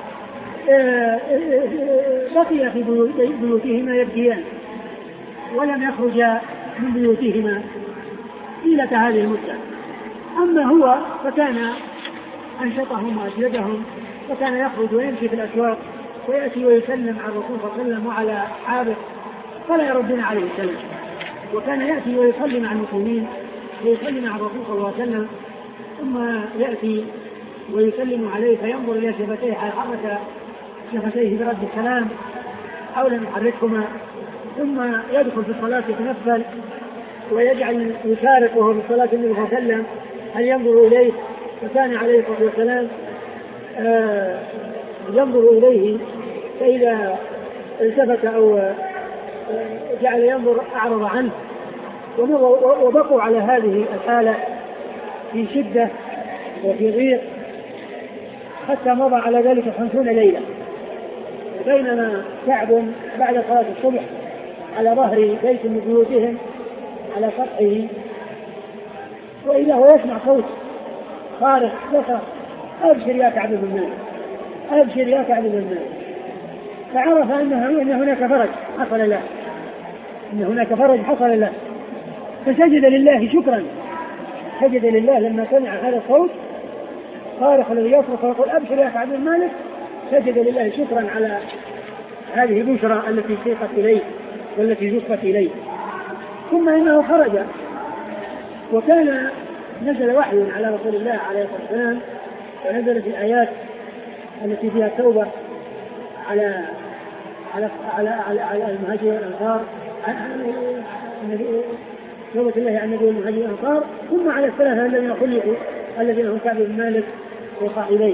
بقي في بيوتهما يبكيان ولم يخرجا من بيوتهما طيلة هذه المدة. أما هو فكان أنشطهم وأجلدهم، وكان يخرج ويمشي في الأسواق ويأتي ويسلم على الرسول صلى الله عليه وسلم وعلى عابد فلا يردون عليه السلام، وكان يأتي ويصلي مع المسلمين ويصلي مع الرسول صلى الله عليه وسلم، ثم يأتي ويسلم عليه فينظر إلى شفتيه على حركة شفتيه برد السلام أو لم يحركهما، ثم يدخل في الصلاة يتنفل ويجعل يشاركه في صلاة النبي صلى الله عليه وسلم هل ينظر إليه، فكان عليه الصلاة والسلام آه ينظر إليه فإذا التفت أو آه جعل ينظر أعرض عنه، وبقوا على هذه الحالة في شدة وفي ضيق حتى مضى على ذلك خمسون ليلة. بينما كعب بعد صلاة الصبح على ظهر بيت من بيوتهم على سطحه، وإذا هو يسمع صوت صارخ يصرخ أبشر يا كعب بن مالك أبشر يا كعب بن مالك، فعرف أنه أن هناك فرج حصل له أن هناك فرج حصل له فسجد لله شكرا، سجد لله لما سمع هذا الصوت صارخ الذي يصرخ ويقول أبشر يا كعب بن مالك، سجد لله شكرا على هذه البشرى التي سيقت إليه والتي زفت إليه. ثم إنه خرج وكان نزل وحي على رسول الله عليه الصلاة والسلام، ونزلت الآيات التي فيها التوبة على على على على, على المهاجرين والأنصار، توبة الله على النبي والمهاجرين والأنصار، ثم على الثلاثة الذين خلقوا الذين هم كعب بن مالك وصاحبيه.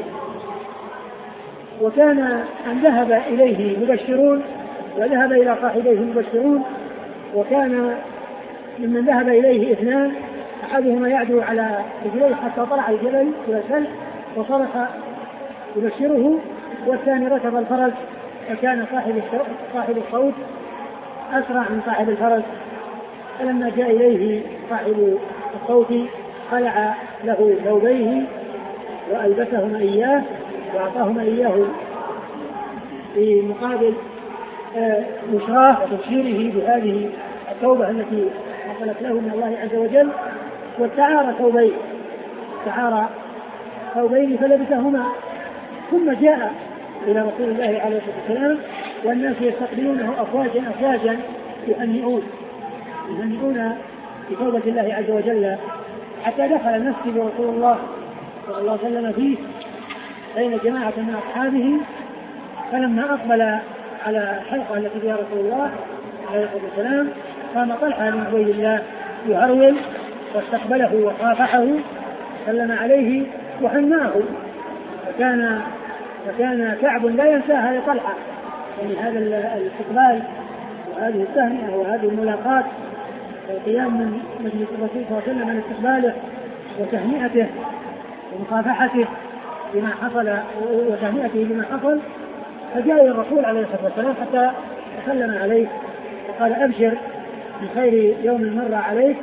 وكان أن ذهب إليه مبشرون وذهب إلى صاحبيه مبشرون، وكان ممن ذهب إليه اثنان أحدهما يعدو على رجليه حتى طلع الجبل وسل وصرخ يبشره، والثاني ركب الفرس فكان صاحب صاحب الصوت أسرع من صاحب الفرس، فلما جاء إليه صاحب الصوت خلع له ثوبيه وألبسهما إياه وأعطاهما إياه في مقابل بشراه وتبشيره بهذه التوبة التي حصلت له من الله عز وجل، واستعار ثوبين استعار ثوبين فلبسهما، ثم جاء إلى رسول الله عليه الصلاة والسلام والناس يستقبلونه أفواجا أفواجا يهنئون يهنئون بتوبة الله عز وجل، حتى دخل المسجد رسول الله صلى الله عليه وسلم فيه بين جماعة من أصحابه، فلما أقبل على الحلقة التي فيها رسول الله عليه الصلاة والسلام قام طلحة بن عبيد الله يهرول واستقبله وصافحه سلم عليه وحناه، فكان فكان كعب لا ينساها لطلحة، يعني هذا الاستقبال وهذه التهنئة وهذه الملاقات والقيام من مجلس الرسول صلى الله عليه وسلم عن استقباله وتهنئته ومصافحته بما حصل وتهنئته بما حصل، فجاء إلى الرسول عليه الصلاة والسلام حتى سلم عليه وقال أبشر بخير يوم مر عليك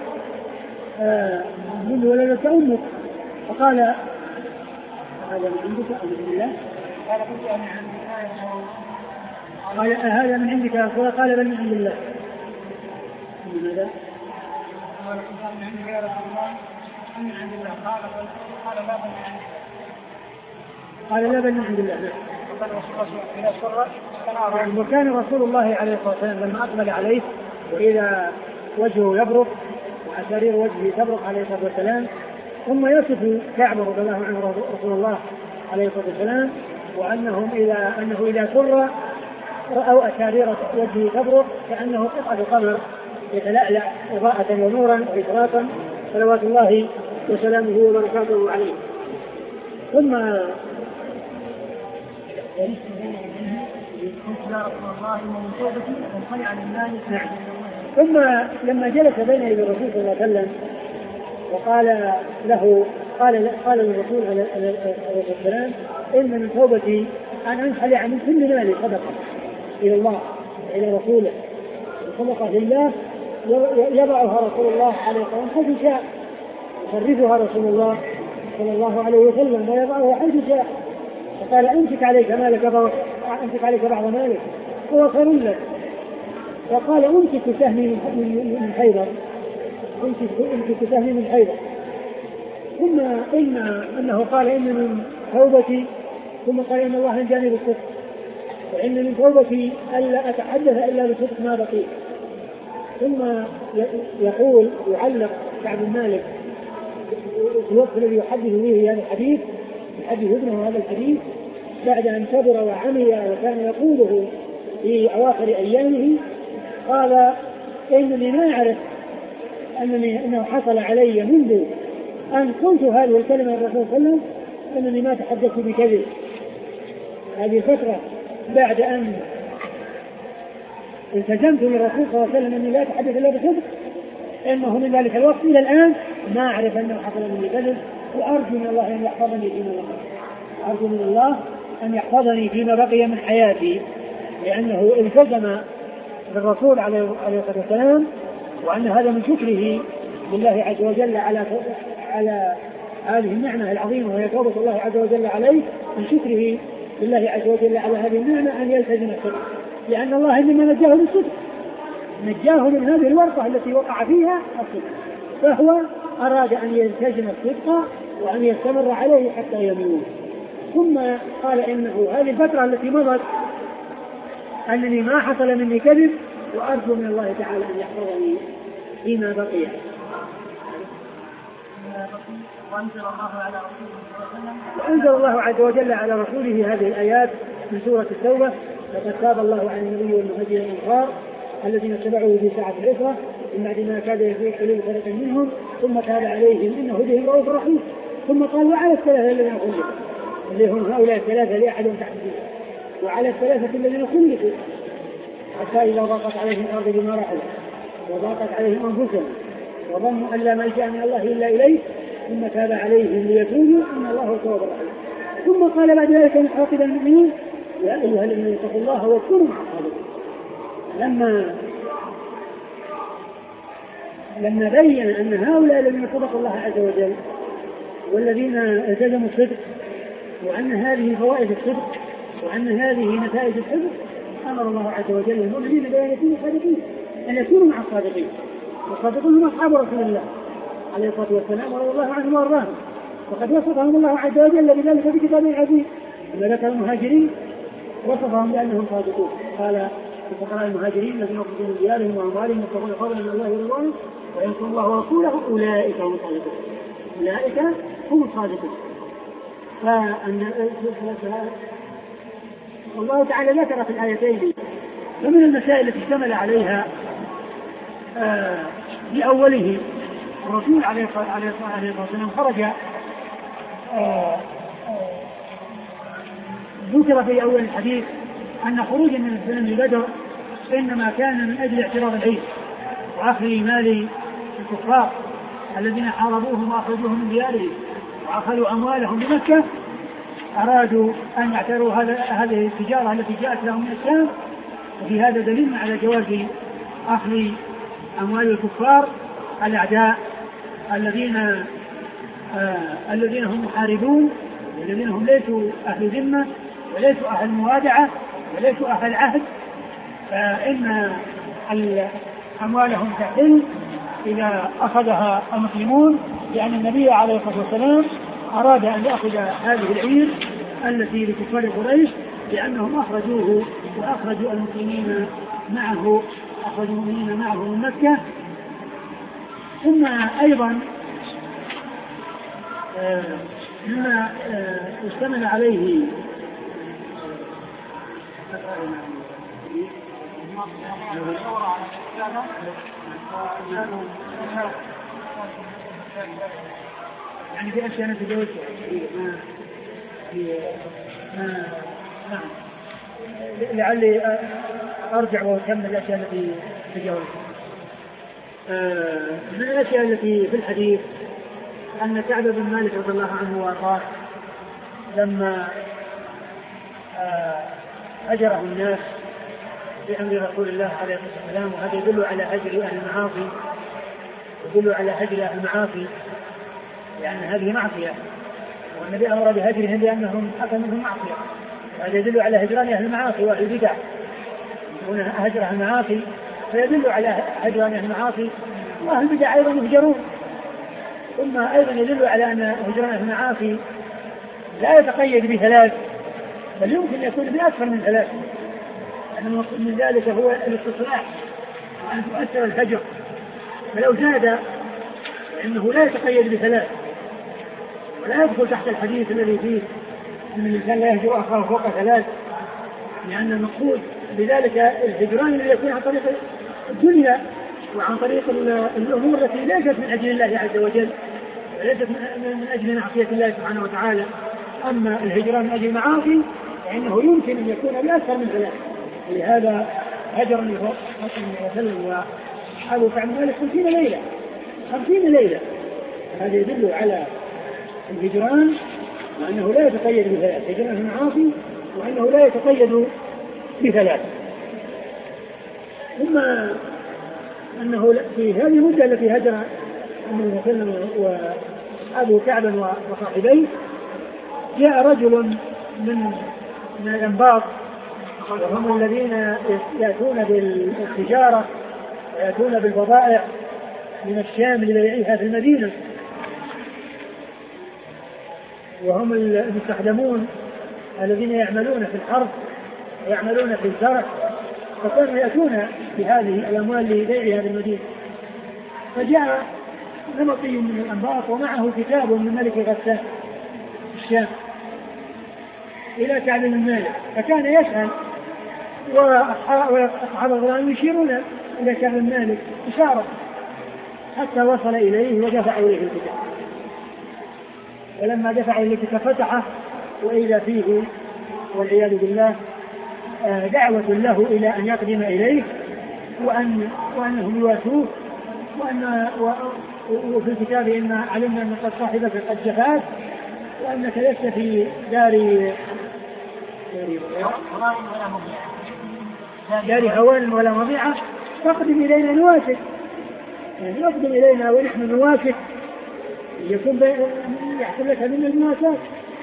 منذ ولدت أمك. فقال هذا من عندك أو من الله؟ قال كنت أنا عندي. قال هذا من عندك يا رسول الله؟ قال بل من عند الله. من ماذا؟ قال كنت من عندك يا رسول الله من عند الله؟ قال قال لا بل من عندك. قال لا بل من عند الله. وكان رسول الله عليه الصلاة والسلام لما أقبل عليه وإذا وجهه يبرق وأسارير وجهه تبرق عليه الصلاة والسلام، ثم يصف كعب رضي الله عنه رسول الله عليه الصلاة والسلام وأنهم إذا أنه إذا سر رأوا أسارير وجهه تبرق كأنه قطعة قمر يتلألأ إضاءة ونورا وإشراقا صلوات الله وسلامه وبركاته عليه. ثم ثم لما جلس بين يدي الرسول صلى الله عليه وسلم وقال له قال قال للرسول عليه الصلاه والسلام ان من توبتي ان انحل عن كل مالي صدقه الى الله الى رسوله، صدقه لله يضعها رسول الله عليه الصلاه والسلام حيث شاء، يصرفها رسول الله صلى الله عليه وسلم ويضعها حيث شاء. فقال امسك عليك مالك امسك عليك بعض مالك هو خير لك. فقال امسك سهمي من خيبر امسك سهمي من خيبر. ثم إن أنه قال إن من توبتي ثم قال إن الله انجاني بالصدق وإن من توبتي ألا أتحدث إلا بصدق ما بقي. ثم يقول يعلق كعب بن مالك في الوقت الذي يحدث به هذا الحديث يحدث ابنه هذا الحديث بعد أن كبر وعمي وكان يقوله في أواخر أيامه، قال إنني ما أعرف أنني أنه حصل علي منذ أن قلت هذه الكلمة الرسول صلى الله عليه وسلم أنني ما تحدثت بكذب. هذه الفترة بعد أن التزمت من الرسول صلى الله عليه وسلم أني لا أتحدث إلا بصدق، إنه من ذلك الوقت إلى الآن ما أعرف أنه حصل مني كذب، وأرجو من الله أن يحفظني فيما بقي أرجو من الله أن يحفظني فيما بقي من حياتي، لأنه التزم بالرسول عليه الصلاة والسلام، وأن هذا من شكره لله عز وجل على على هذه النعمة العظيمة وهي توبة الله عز وجل عليه، من شكره لله عز وجل على هذه النعمة أن يلتزم الصدق، لأن الله إنما نجاه بالصدق، نجاه من هذه الورطة التي وقع فيها الصدق، فهو أراد أن يلتزم الصدق وأن يستمر عليه حتى يموت. ثم قال إنه هذه الفترة التي مضت أنني ما حصل مني كذب، وأرجو من الله تعالى أن يحفظني فيما بقي. وأنزل الله عز وجل على رسوله هذه الآيات من سورة التوبة: لقد تاب الله عن النبي والمهاجرين والأنصار الذين اتبعوه في ساعة العسرة من بعد ما كاد يزيغ قلوب فريق منهم ثم تاب عليهم إنه بهم رؤوف رحيم. ثم قال: وعلى الثلاثة الذين خلفوا، اللي هم هؤلاء الثلاثة لا أحد تحت فيه، وعلى الثلاثة الذين خلفوا حتى إذا ضاقت عليهم الأرض بما رحبت وضاقت عليهم أنفسهم وظنوا أن لا ملجأ من الله إلا إليه ثم تاب عليهم ليتوبوا إن الله هو التواب الرحيم. ثم قال بعد ذلك مخاطبا المؤمنين: يا أيها الذين اتقوا الله واذكروا مع الصادقين. لما لما بين أن هؤلاء الذين صدقوا الله عز وجل والذين التزموا الصدق، وأن هذه فوائد الصدق، وأن هذه نتائج الصدق، أمر الله عز وجل المؤمنين بأن يكونوا صادقين، أن يكونوا مع الصادقين. والصادقون هم أصحاب رسول الله عليه الصلاة والسلام رضي الله عنهم وأرضاهم، وقد وصفهم الله عز وجل بذلك في كتابه العزيز. لما ذكر المهاجرين وصفهم بأنهم صادقون، قال في فقراء المهاجرين الذين يخرجون من ديارهم وأموالهم يبتغون فضلا من الله ورضوانه وينصرون الله ورسوله أولئك هم الصادقون. أولئك هم الصادقون. فأن الله تعالى ذكر في الآيتين ومن المسائل التي اشتمل عليها آه في أوله الرسول عليه الصلاة والسلام خرج آه ذكر في أول الحديث أن خروج من السلام لبدر إنما كان من أجل اعتراض العيد وأخذ مال الكفار الذين حاربوهم وأخرجوهم من ديارهم وأخذوا أموالهم بمكة أرادوا أن يعتبروا هذه التجارة التي جاءت لهم من الشام، وفي هذا دليل على جواز أخذ أموال الكفار الأعداء الذين آه الذين هم محاربون، الذين هم ليسوا أهل ذمة وليسوا أهل موادعة وليسوا أهل عهد، فإن أموالهم تحل إذا أخذها المسلمون، لأن النبي عليه الصلاة والسلام أراد أن يأخذ هذه العير التي لكفار قريش، لأنهم أخرجوه وأخرجوا المسلمين معه أخرجوا المسلمين معه من مكة. ثم أيضا مما اشتمل عليه يعني في أشياء نتجاوزها لعلي أرجع وأكمل الأشياء التي تجاوزها. من الأشياء التي في الحديث أن كعب بن مالك رضي الله عنه وأرضاه لما هجره الناس بأمر رسول الله عليه الصلاة والسلام، وهذا يدل على هجر أهل المعاصي، يدل على هجر أهل المعاصي، لأن يعني هذه معصية، والنبي أمر بهجرهم لأنهم أكل منهم معصية، وهذا يدل على هجران أهل المعاصي وأهل البدع. هنا هجر أهل المعاصي فيدل على هجران أهل المعاصي، وأهل البدع أيضا يهجرون. ثم أيضا يدل على أن هجران أهل المعاصي لا يتقيد بثلاث، بل يمكن يكون بأكثر من ثلاث، أن من ذلك هو الاستصلاح وأن تؤثر الهجر، فلو زاد فإنه لا يتقيد بثلاث، ولا يدخل تحت الحديث الذي فيه أن الإنسان لا يهجر أخاه فوق ثلاث، لأن المقصود بذلك الهجران الذي يكون عن طريق الدنيا وعن طريق الأمور التي ليست من أجل الله عز وجل وليست من أجل معصية الله سبحانه وتعالى. أما الهجران من أجل المعاصي فإنه يمكن أن يكون بأكثر من ثلاث، ولهذا هجر النبي صلى الله عليه وسلم وأصحابه كعب بن مالك خمسين ليلة خمسين ليلة. هذا يدل على الهجران وأنه لا يتقيد بثلاث، هجران المعاصي وأنه لا يتقيد بثلاث. ثم أنه في هذه المدة التي هجر النبي صلى الله عليه وسلم وأبو كعب وصاحبيه جاء رجل من من الأنباط، وهم الذين يأتون بالتجارة ويأتون بالبضائع من الشام لبيعها في المدينة، وهم المستخدمون الذين يعملون في الحرث ويعملون في الزرع، فكانوا يأتون بهذه الأموال لبيعها في المدينة. فجاء نمطي من الأنباط ومعه كتاب من ملك غسان الشام إلى كعب بن مالك، فكان يسأل وأصحاب الغلام يشيرون إلى كعب بن مالك إشارة حتى وصل إليه ودفع إليه الكتاب. ولما دفع إليه الكتاب فتحه وإذا فيه والعياذ بالله دعوة له إلى أن يقدم إليه وأن وأنهم يواسوه، وأن وفي الكتاب إن علمنا أن قد صاحبك قد جفاك وأنك لست في دار دار هوان ولا مضيعة، فاقدم إلينا نواسك، يعني اقدم إلينا ونحن نواسك يكون يحصل لك من المواساة.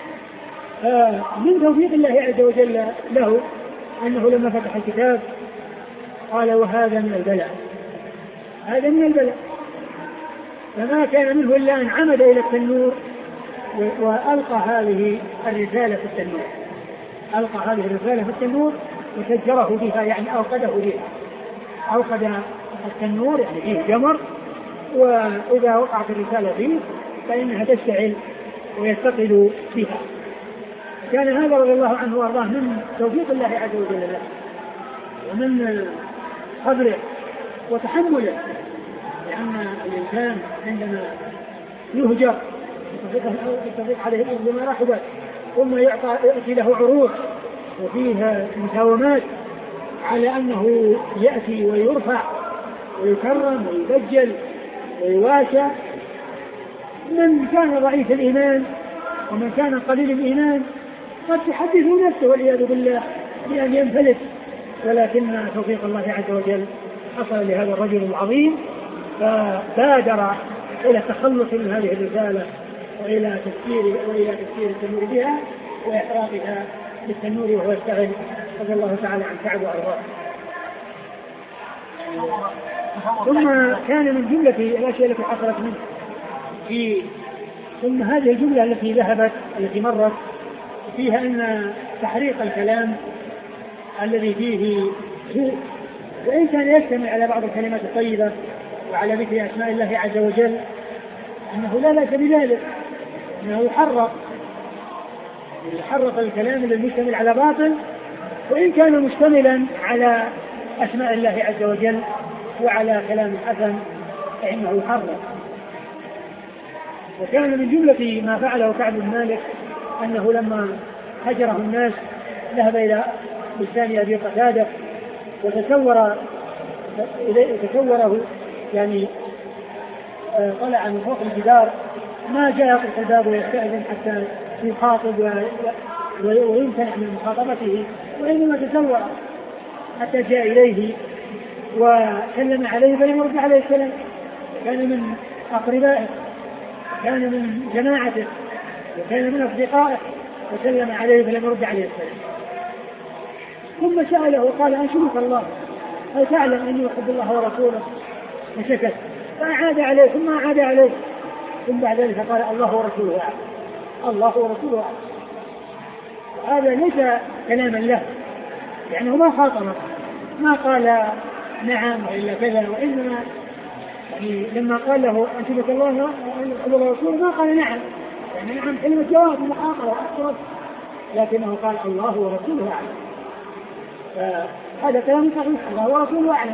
من توفيق الله عز وجل له أنه لما فتح الكتاب قال وهذا من البلاء، هذا من البلاء، فما كان منه إلا أن عمد إلى التنور وألقى هذه الرسالة في التنور، ألقى هذه الرسالة في التنور وسجره بها، يعني أوقده بها، أوقد التنور يعني فيه جمر، وإذا وقعت الرسالة فيه فإنها تشتعل ويستقل بها. كان هذا رضي الله عنه وارضاه من توفيق الله عز وجل له ومن صبره وتحمله، لأن الإنسان عندما يهجر يتفق عليه بما رحبت ثم يأتي له عروض وفيها مساومات على أنه يأتي ويرفع ويكرم ويبجل ويواشى، من كان ضعيف الإيمان ومن كان قليل الإيمان قد تحدث نفسه والعياذ بالله بأن ينفلت، ولكن توفيق الله عز وجل حصل لهذا الرجل العظيم فبادر إلى التخلص من هذه الرسالة وإلى تفسير وإلى تفسير التنور بها وإحراقها بالتنور وهو يشتغل، رضي الله تعالى عن كعب وأرضاه. ثم كان من جملة الأشياء التي حصلت منه في ثم هذه الجملة التي ذهبت التي مرت فيها أن تحريق الكلام الذي فيه سوء وإن كان يجتمع على بعض الكلمات الطيبة وعلى ذكر أسماء الله عز وجل أنه لا بأس بذلك، أنه يحرق يحرق الكلام الذي يشتمل على باطل وإن كان مشتملا على أسماء الله عز وجل وعلى كلام حسن فإنه يحرق. وكان من جملة ما فعله كعب بن مالك أنه لما هجره الناس ذهب إلى بستان أبي قتادة وتصور تصوره يعني طلع من فوق الجدار ما جاء يطرق الباب ويستأذن حتى يخاطب ويمتنع من مخاطبته، وإنما تصور حتى جاء إليه وسلم عليه فلم يرد عليه السلام. كان من أقربائه كان من جماعته وكان من أصدقائه وسلم عليه فلم يرد عليه السلام. ثم سأله وقال أنشدك الله هل تعلم أني أحب الله ورسوله؟ فسكت فأعاد عليه ثم أعاد عليه ثم بعد ذلك قال الله ورسوله أعلم الله ورسوله أعلم. هذا ليس كلاما له يعني ما خاطره ما قال نعم وإلا كذا، وإنما يعني لما قال له أنشدك الله ورسوله ما قال نعم يعني نعم كلمة جواب محاقرة وأكثر، لكنه قال الله ورسوله أعلم. فهذا كلام صحيح الله ورسوله أعلم.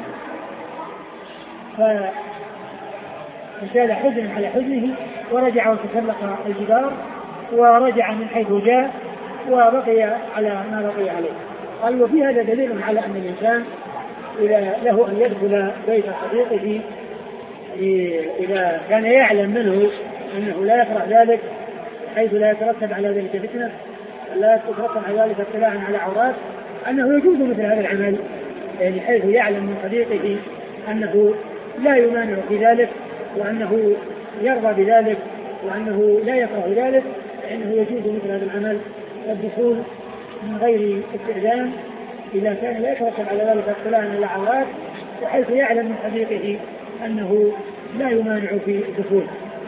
فازداد حزنا على حزنه ورجع وتسلق الجدار ورجع من حيث جاء وبقي على ما بقي عليه. قال وفي هذا دليل على أن الإنسان إذا له أن يدخل بيت صديقه إذا كان يعلم منه أنه لا يكره ذلك حيث لا يترتب على ذلك فتنة لا يترتب على ذلك اطلاع على عورات أنه يجوز مثل هذا العمل، يعني حيث يعلم من صديقه أنه لا يمانع في ذلك وأنه يرضى بذلك وأنه لا يكره ذلك فإنه يجوز مثل هذا العمل الدخول من غير استئذان إذا كان لا يترتب على ذلك اطلاع على عورات وحيث يعلم من صديقه أنه لا يمانع في الدخول.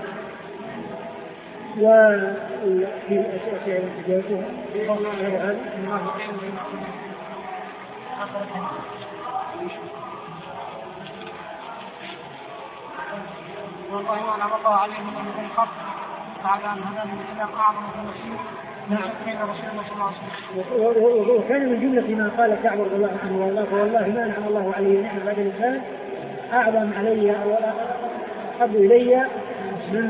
وفي الأشياء التي جاءتها والله أنا وقع عليهم من الخط بعد أن هذا من الإسلام أعظم من المسيح من رسول الله صلى الله عليه وسلم. وكان من جملة ما قال كعب رضي الله عنه والله فوالله ما نعم الله عليه نعم بعد الإنسان أعظم علي أحب إلي من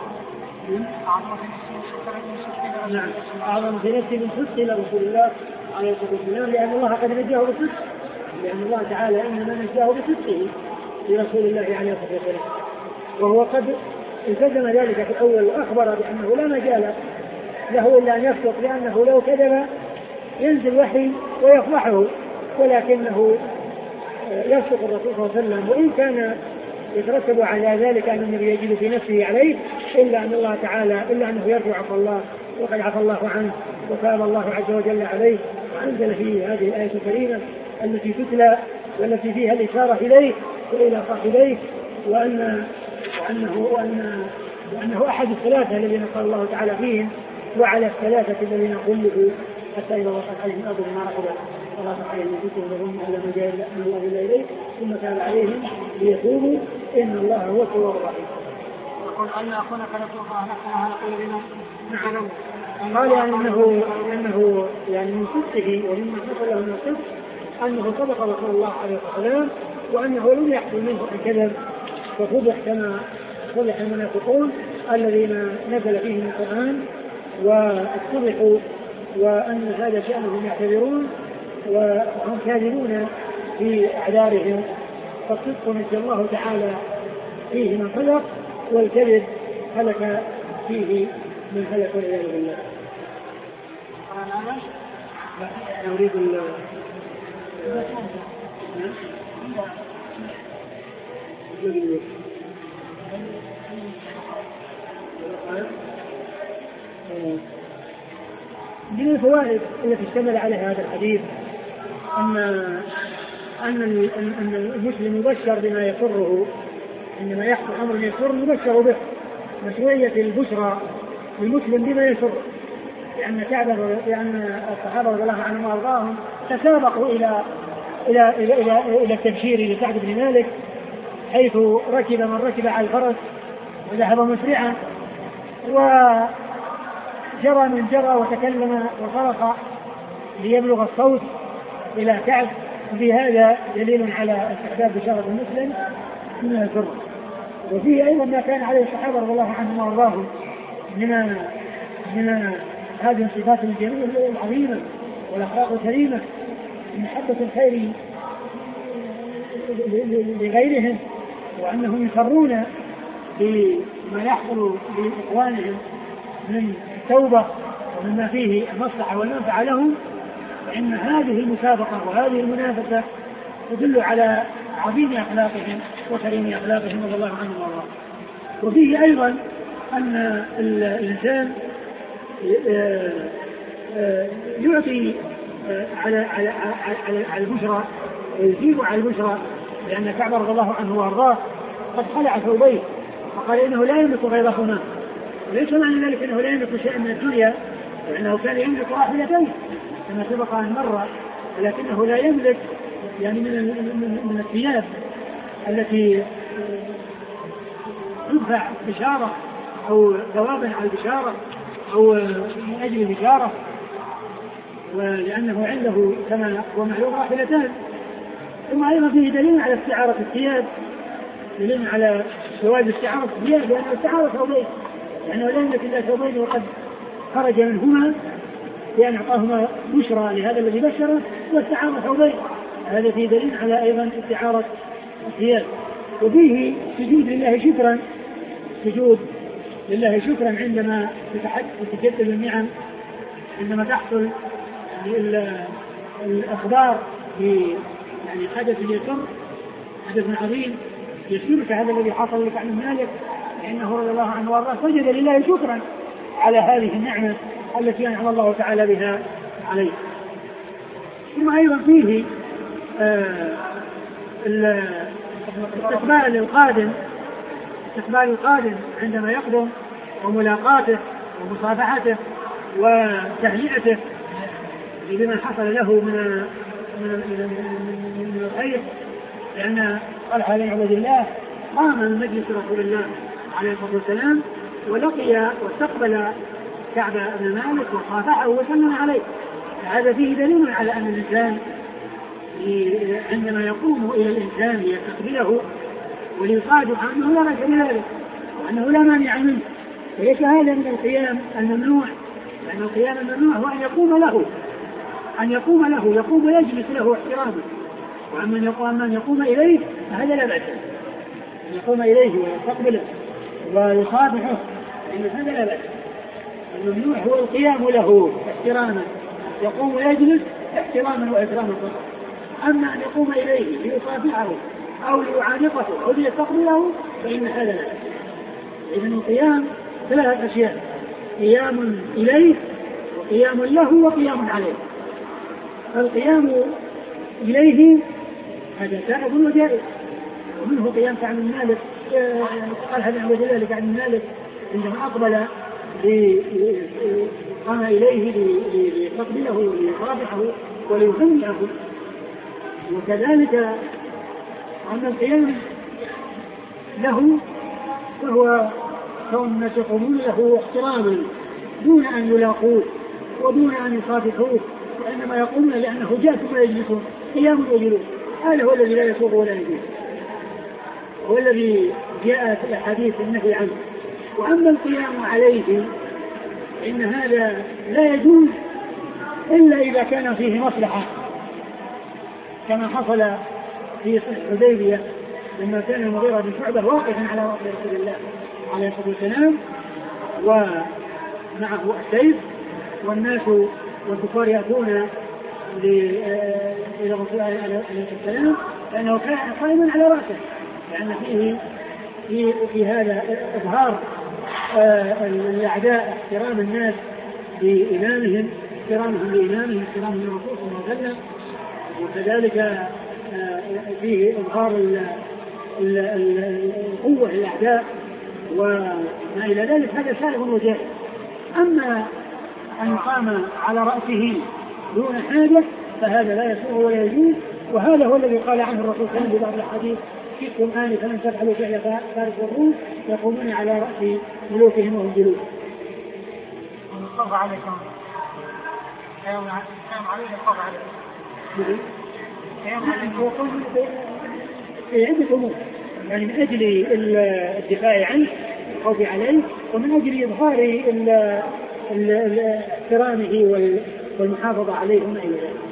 نعم أعظم في نفسي من صدق إلى رسول الله عليه الصلاة والسلام، لأن الله قد نجاه بصدق، لأن الله تعالى إنما نجاه بصدقه لرسول الله عليه الصلاة والسلام، وهو قد التزم ذلك في الأول وأخبر بأنه لا مجال له إلا أن يصدق، لأنه لو كذب ينزل وحي ويفضحه، ولكنه يصدق الرسول صلى الله عليه وسلم وإن كان يترتب على ذلك أن النبي يجد في نفسه عليه إلا أن الله تعالى إلا أنه يرجو عفو الله وقد عفى الله عنه وتاب الله عز وجل عليه وأنزل فيه هذه الآية الكريمة التي تتلى والتي فيها الإشارة إليه وإلى صاحبيه وأن وأنه وأن وأنه أحد الثلاثة الذين قال الله تعالى فيهم وعلى الثلاثة الذين خلفوا حتى إذا وقعت عليهم الأرض بما رحبت ولا عليهم أنفسهم وهم على ما جاء من الله إلا إليه ثم تاب عليهم ليتوبوا إن الله هو التواب الرحيم. يقول أن أخونا كان يتوقع نحن نقول لنا نعلم قال يعني أنه أنه يعني من صدقه ومما حصل له من الصدق أنه صدق رسول الله عليه الصلاة والسلام وأنه لم يحصل منه الكذب ففضح كما فضح المنافقون الذين نزل فيهم القرآن واتضحوا وأن هذا شأنهم يعتبرون وهم كاذبون في أعذارهم، فالصدق نجى الله تعالى فيه من صدق والكذب هلك فيه من هلك والعياذ بالله. أنا أريد ال من الفوائد التي اشتمل عليها هذا الحديث أن أن أن المسلم يبشر بما يسره، عندما يحصل أمر يسر يبشر به، مشروعية البشرى للمسلم بما يسر، لأن كعبة لأن الصحابة رضي الله عنهم وأرضاهم تسابقوا إلى إلى إلى إلى, إلى التبشير لسعد بن مالك، حيث ركب من ركب على الفرس وذهب مسرعا، وجرى من جرى وتكلم وصرخ ليبلغ الصوت إلى كعب. في هذا دليل على استحباب بشارة المسلم من السر. وفيه أيضا ما كان عليه الصحابة رضي الله عنهم وأرضاهم من من هذه الصفات الجميلة العظيمة والأخلاق الكريمة، من محبة الخير لغيرهم، وأنهم يسرون بما يحصل لإخوانهم من التوبة ومما فيه المصلحة والمنفعة لهم. فإن هذه المسابقة وهذه المنافسة تدل على عظيم أخلاقهم وكريم أخلاقهم رضي الله عنهم وأرضاهم. وفيه أيضا أن الإنسان يعطي على على على على البشرى ويجيب على البشرى، لأن كعب رضي الله عنه وأرضاه قد خلع ثوبيه وقال إنه لا يملك غيرهما، وليس معنى ذلك أنه لا يملك شيئا من الدنيا، لأنه كان يملك راحلتين كما سبق أن مر، ولكنه لا يملك يعني من من الثياب التي تدفع بشارة أو ثوابا على البشارة أو من أجل البشارة، ولأنه عنده كما هو معلوم راحلتان. ثم أيضا فيه دليل على استعارة الثياب، دليل على جواز استعارة الثياب، لأنه استعارة ثوبين، لأنه لا يملك إلا ثوبين وقد خرج منهما بأن أعطاهما بشرى لهذا الذي بشره واستعار ثوبين. هذا فيه دليل على أيضا استعارة الثياب. وفيه سجود لله شكرا، سجود لله شكرا عندما تتجدد النعم، عندما تحصل الأخبار يعني حدث يسر، حدث عظيم يسرك هذا الذي حصل لك عن مالك، لأنه رضي الله عنه وارضاه سجد لله شكرا على هذه النعمة التي أنعم الله تعالى بها عليه. ثم أيضا فيه آه استقبال القادم، استقبال القادم عندما يقدم وملاقاته ومصافحته وتهنئته بما حصل له من من الخير، لأن طلحة بن عبيد الله قام من مجلس رسول الله عليه الصلاة والسلام ولقي واستقبل كعب بن مالك وصافحه وسلم عليه. هذا فيه دليل على أن الإنسان عندما يقوم إلى الإنسان ليستقبله وليصادق عنه لا بأس بذلك، وأنه لا مانع منه، وليس هذا من القيام الممنوع، لأن القيام الممنوع هو أن يقوم له أن يقوم له يقوم ويجلس له احتراما، وأما أن يقوم أن يقوم إليه فهذا لا بأس، أن يقوم إليه ويستقبله ويصافحه إن هذا لا بأس. الممنوع هو القيام له احتراما، يقوم ويجلس احتراما وإكراما فقط. أما أن يقوم إليه ليصافحه أو ليعانقه أو ليستقبله فإن هذا لا بأس. إذن القيام ثلاثة أشياء: قيام إليه وقيام له وقيام عليه. فالقيام إليه هذا سائغ وجائز، ومنه قيام كعب بن مالك، قال هذا عبد الله كعب بن مالك عندما أقبل قام إليه ليستقبله وليصافحه وليهنئه. وكذلك أن القيام له فهو كون الناس يقومون له احتراما دون أن يلاقوه ودون أن يصافحوه، وإنما يقومون لأنه جاء ثم يجلسون قيام وجلوس. هذا هو الذي لا يسوغ ولا يجوز، هو الذي جاء في الحديث النهي عنه. وأما القيام عليه إن هذا لا يجوز إلا إذا كان فيه مصلحة، كما حصل في صلح الحديبية لما كان المغيرة بن شعبة واقفا على رأس رسول الله عليه الصلاة والسلام ومعه السيف والناس والكفار يأتون إلى الرسول عليه الصلاة والسلام لأنه كان قائما على رأسه، لأن فيه في, في هذا إظهار آه الأعداء احترام الناس بإمامهم، احترامهم لإمامهم، احترامهم للرسول صلى الله عليه وسلم، وكذلك آه فيه إظهار القوة للأعداء وما إلى ذلك. هذا سائغ وجائز. أما أن قام على رأسه دون حاجة فهذا لا يسوغ ولا يجوز، وهذا هو الذي قال عنه الرسول صلى الله عليه وسلم في بعض الحديث: شئتم آن فلن تفعلوا فعل فارس والروم يقومون على رأس ملوكهم وهم جلوس. الصبر عليكم كلام عليه الصبر عليه في عدة أمور، يعني من أجل الدفاع عنه الخوف عليه، ومن أجل إظهار احترامه والمحافظة عليه وما إلى ذلك.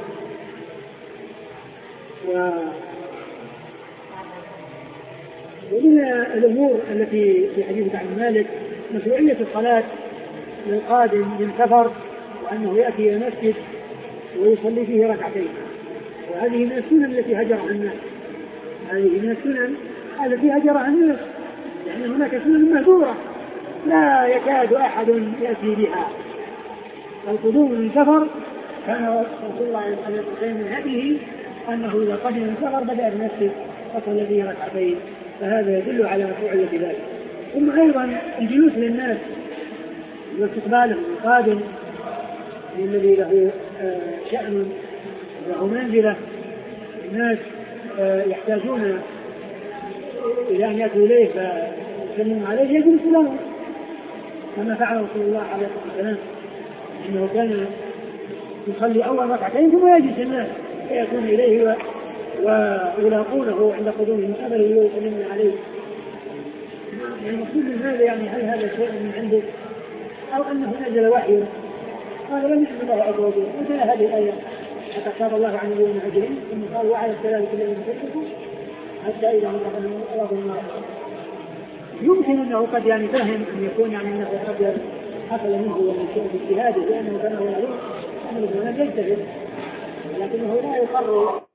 ومن الأمور التي في حديث عن مالك مشروعية الصلاة للقادم من سفر، وأنه يأتي إلى المسجد ويصلي فيه ركعتين، وهذه من السنن التي هجرها الناس، هذه من السنن التي هجرها الناس، لأن هناك سنن مهجورة لا يكاد أحد يأتي بها. القدوم من سفر كان رسول الله عليه الصلاة والسلام من هديه أنه إذا قدم من سفر بدأ بالمسجد فصلى فيه ركعتين، فهذا يدل على مشروعية ذلك. ثم أيضا الجلوس للناس واستقبالهم القادم الذي له شأن له منزلة، الناس يحتاجون إلى أن يأتوا إليه فيسلموا عليه يجلس لهم، كما فعل رسول الله عليه الصلاة والسلام إنه كان يصلي أول ركعتين ثم يجلس الناس فيأتون إليه ويلاقونه عند قدومه من قبله ويسلمون عليه. يعني المقصود من هذا يعني هل هذا شيء من عنده أو أنه نزل وحي؟ قال لم يحمد الله عز وجل مثل هذه الآية: حتى تاب الله عن الذين هاجرين ثم قال وعلى الثلاثة الذين كفروا حتى إذا نطقنا الله النار. يمكن أنه قد يعني فهم أن يكون يعني أنه قد حصل منه ومن شيء باجتهاده لأنه كان هو يعلم أن الإنسان يجتهد، ولكنه لا يقر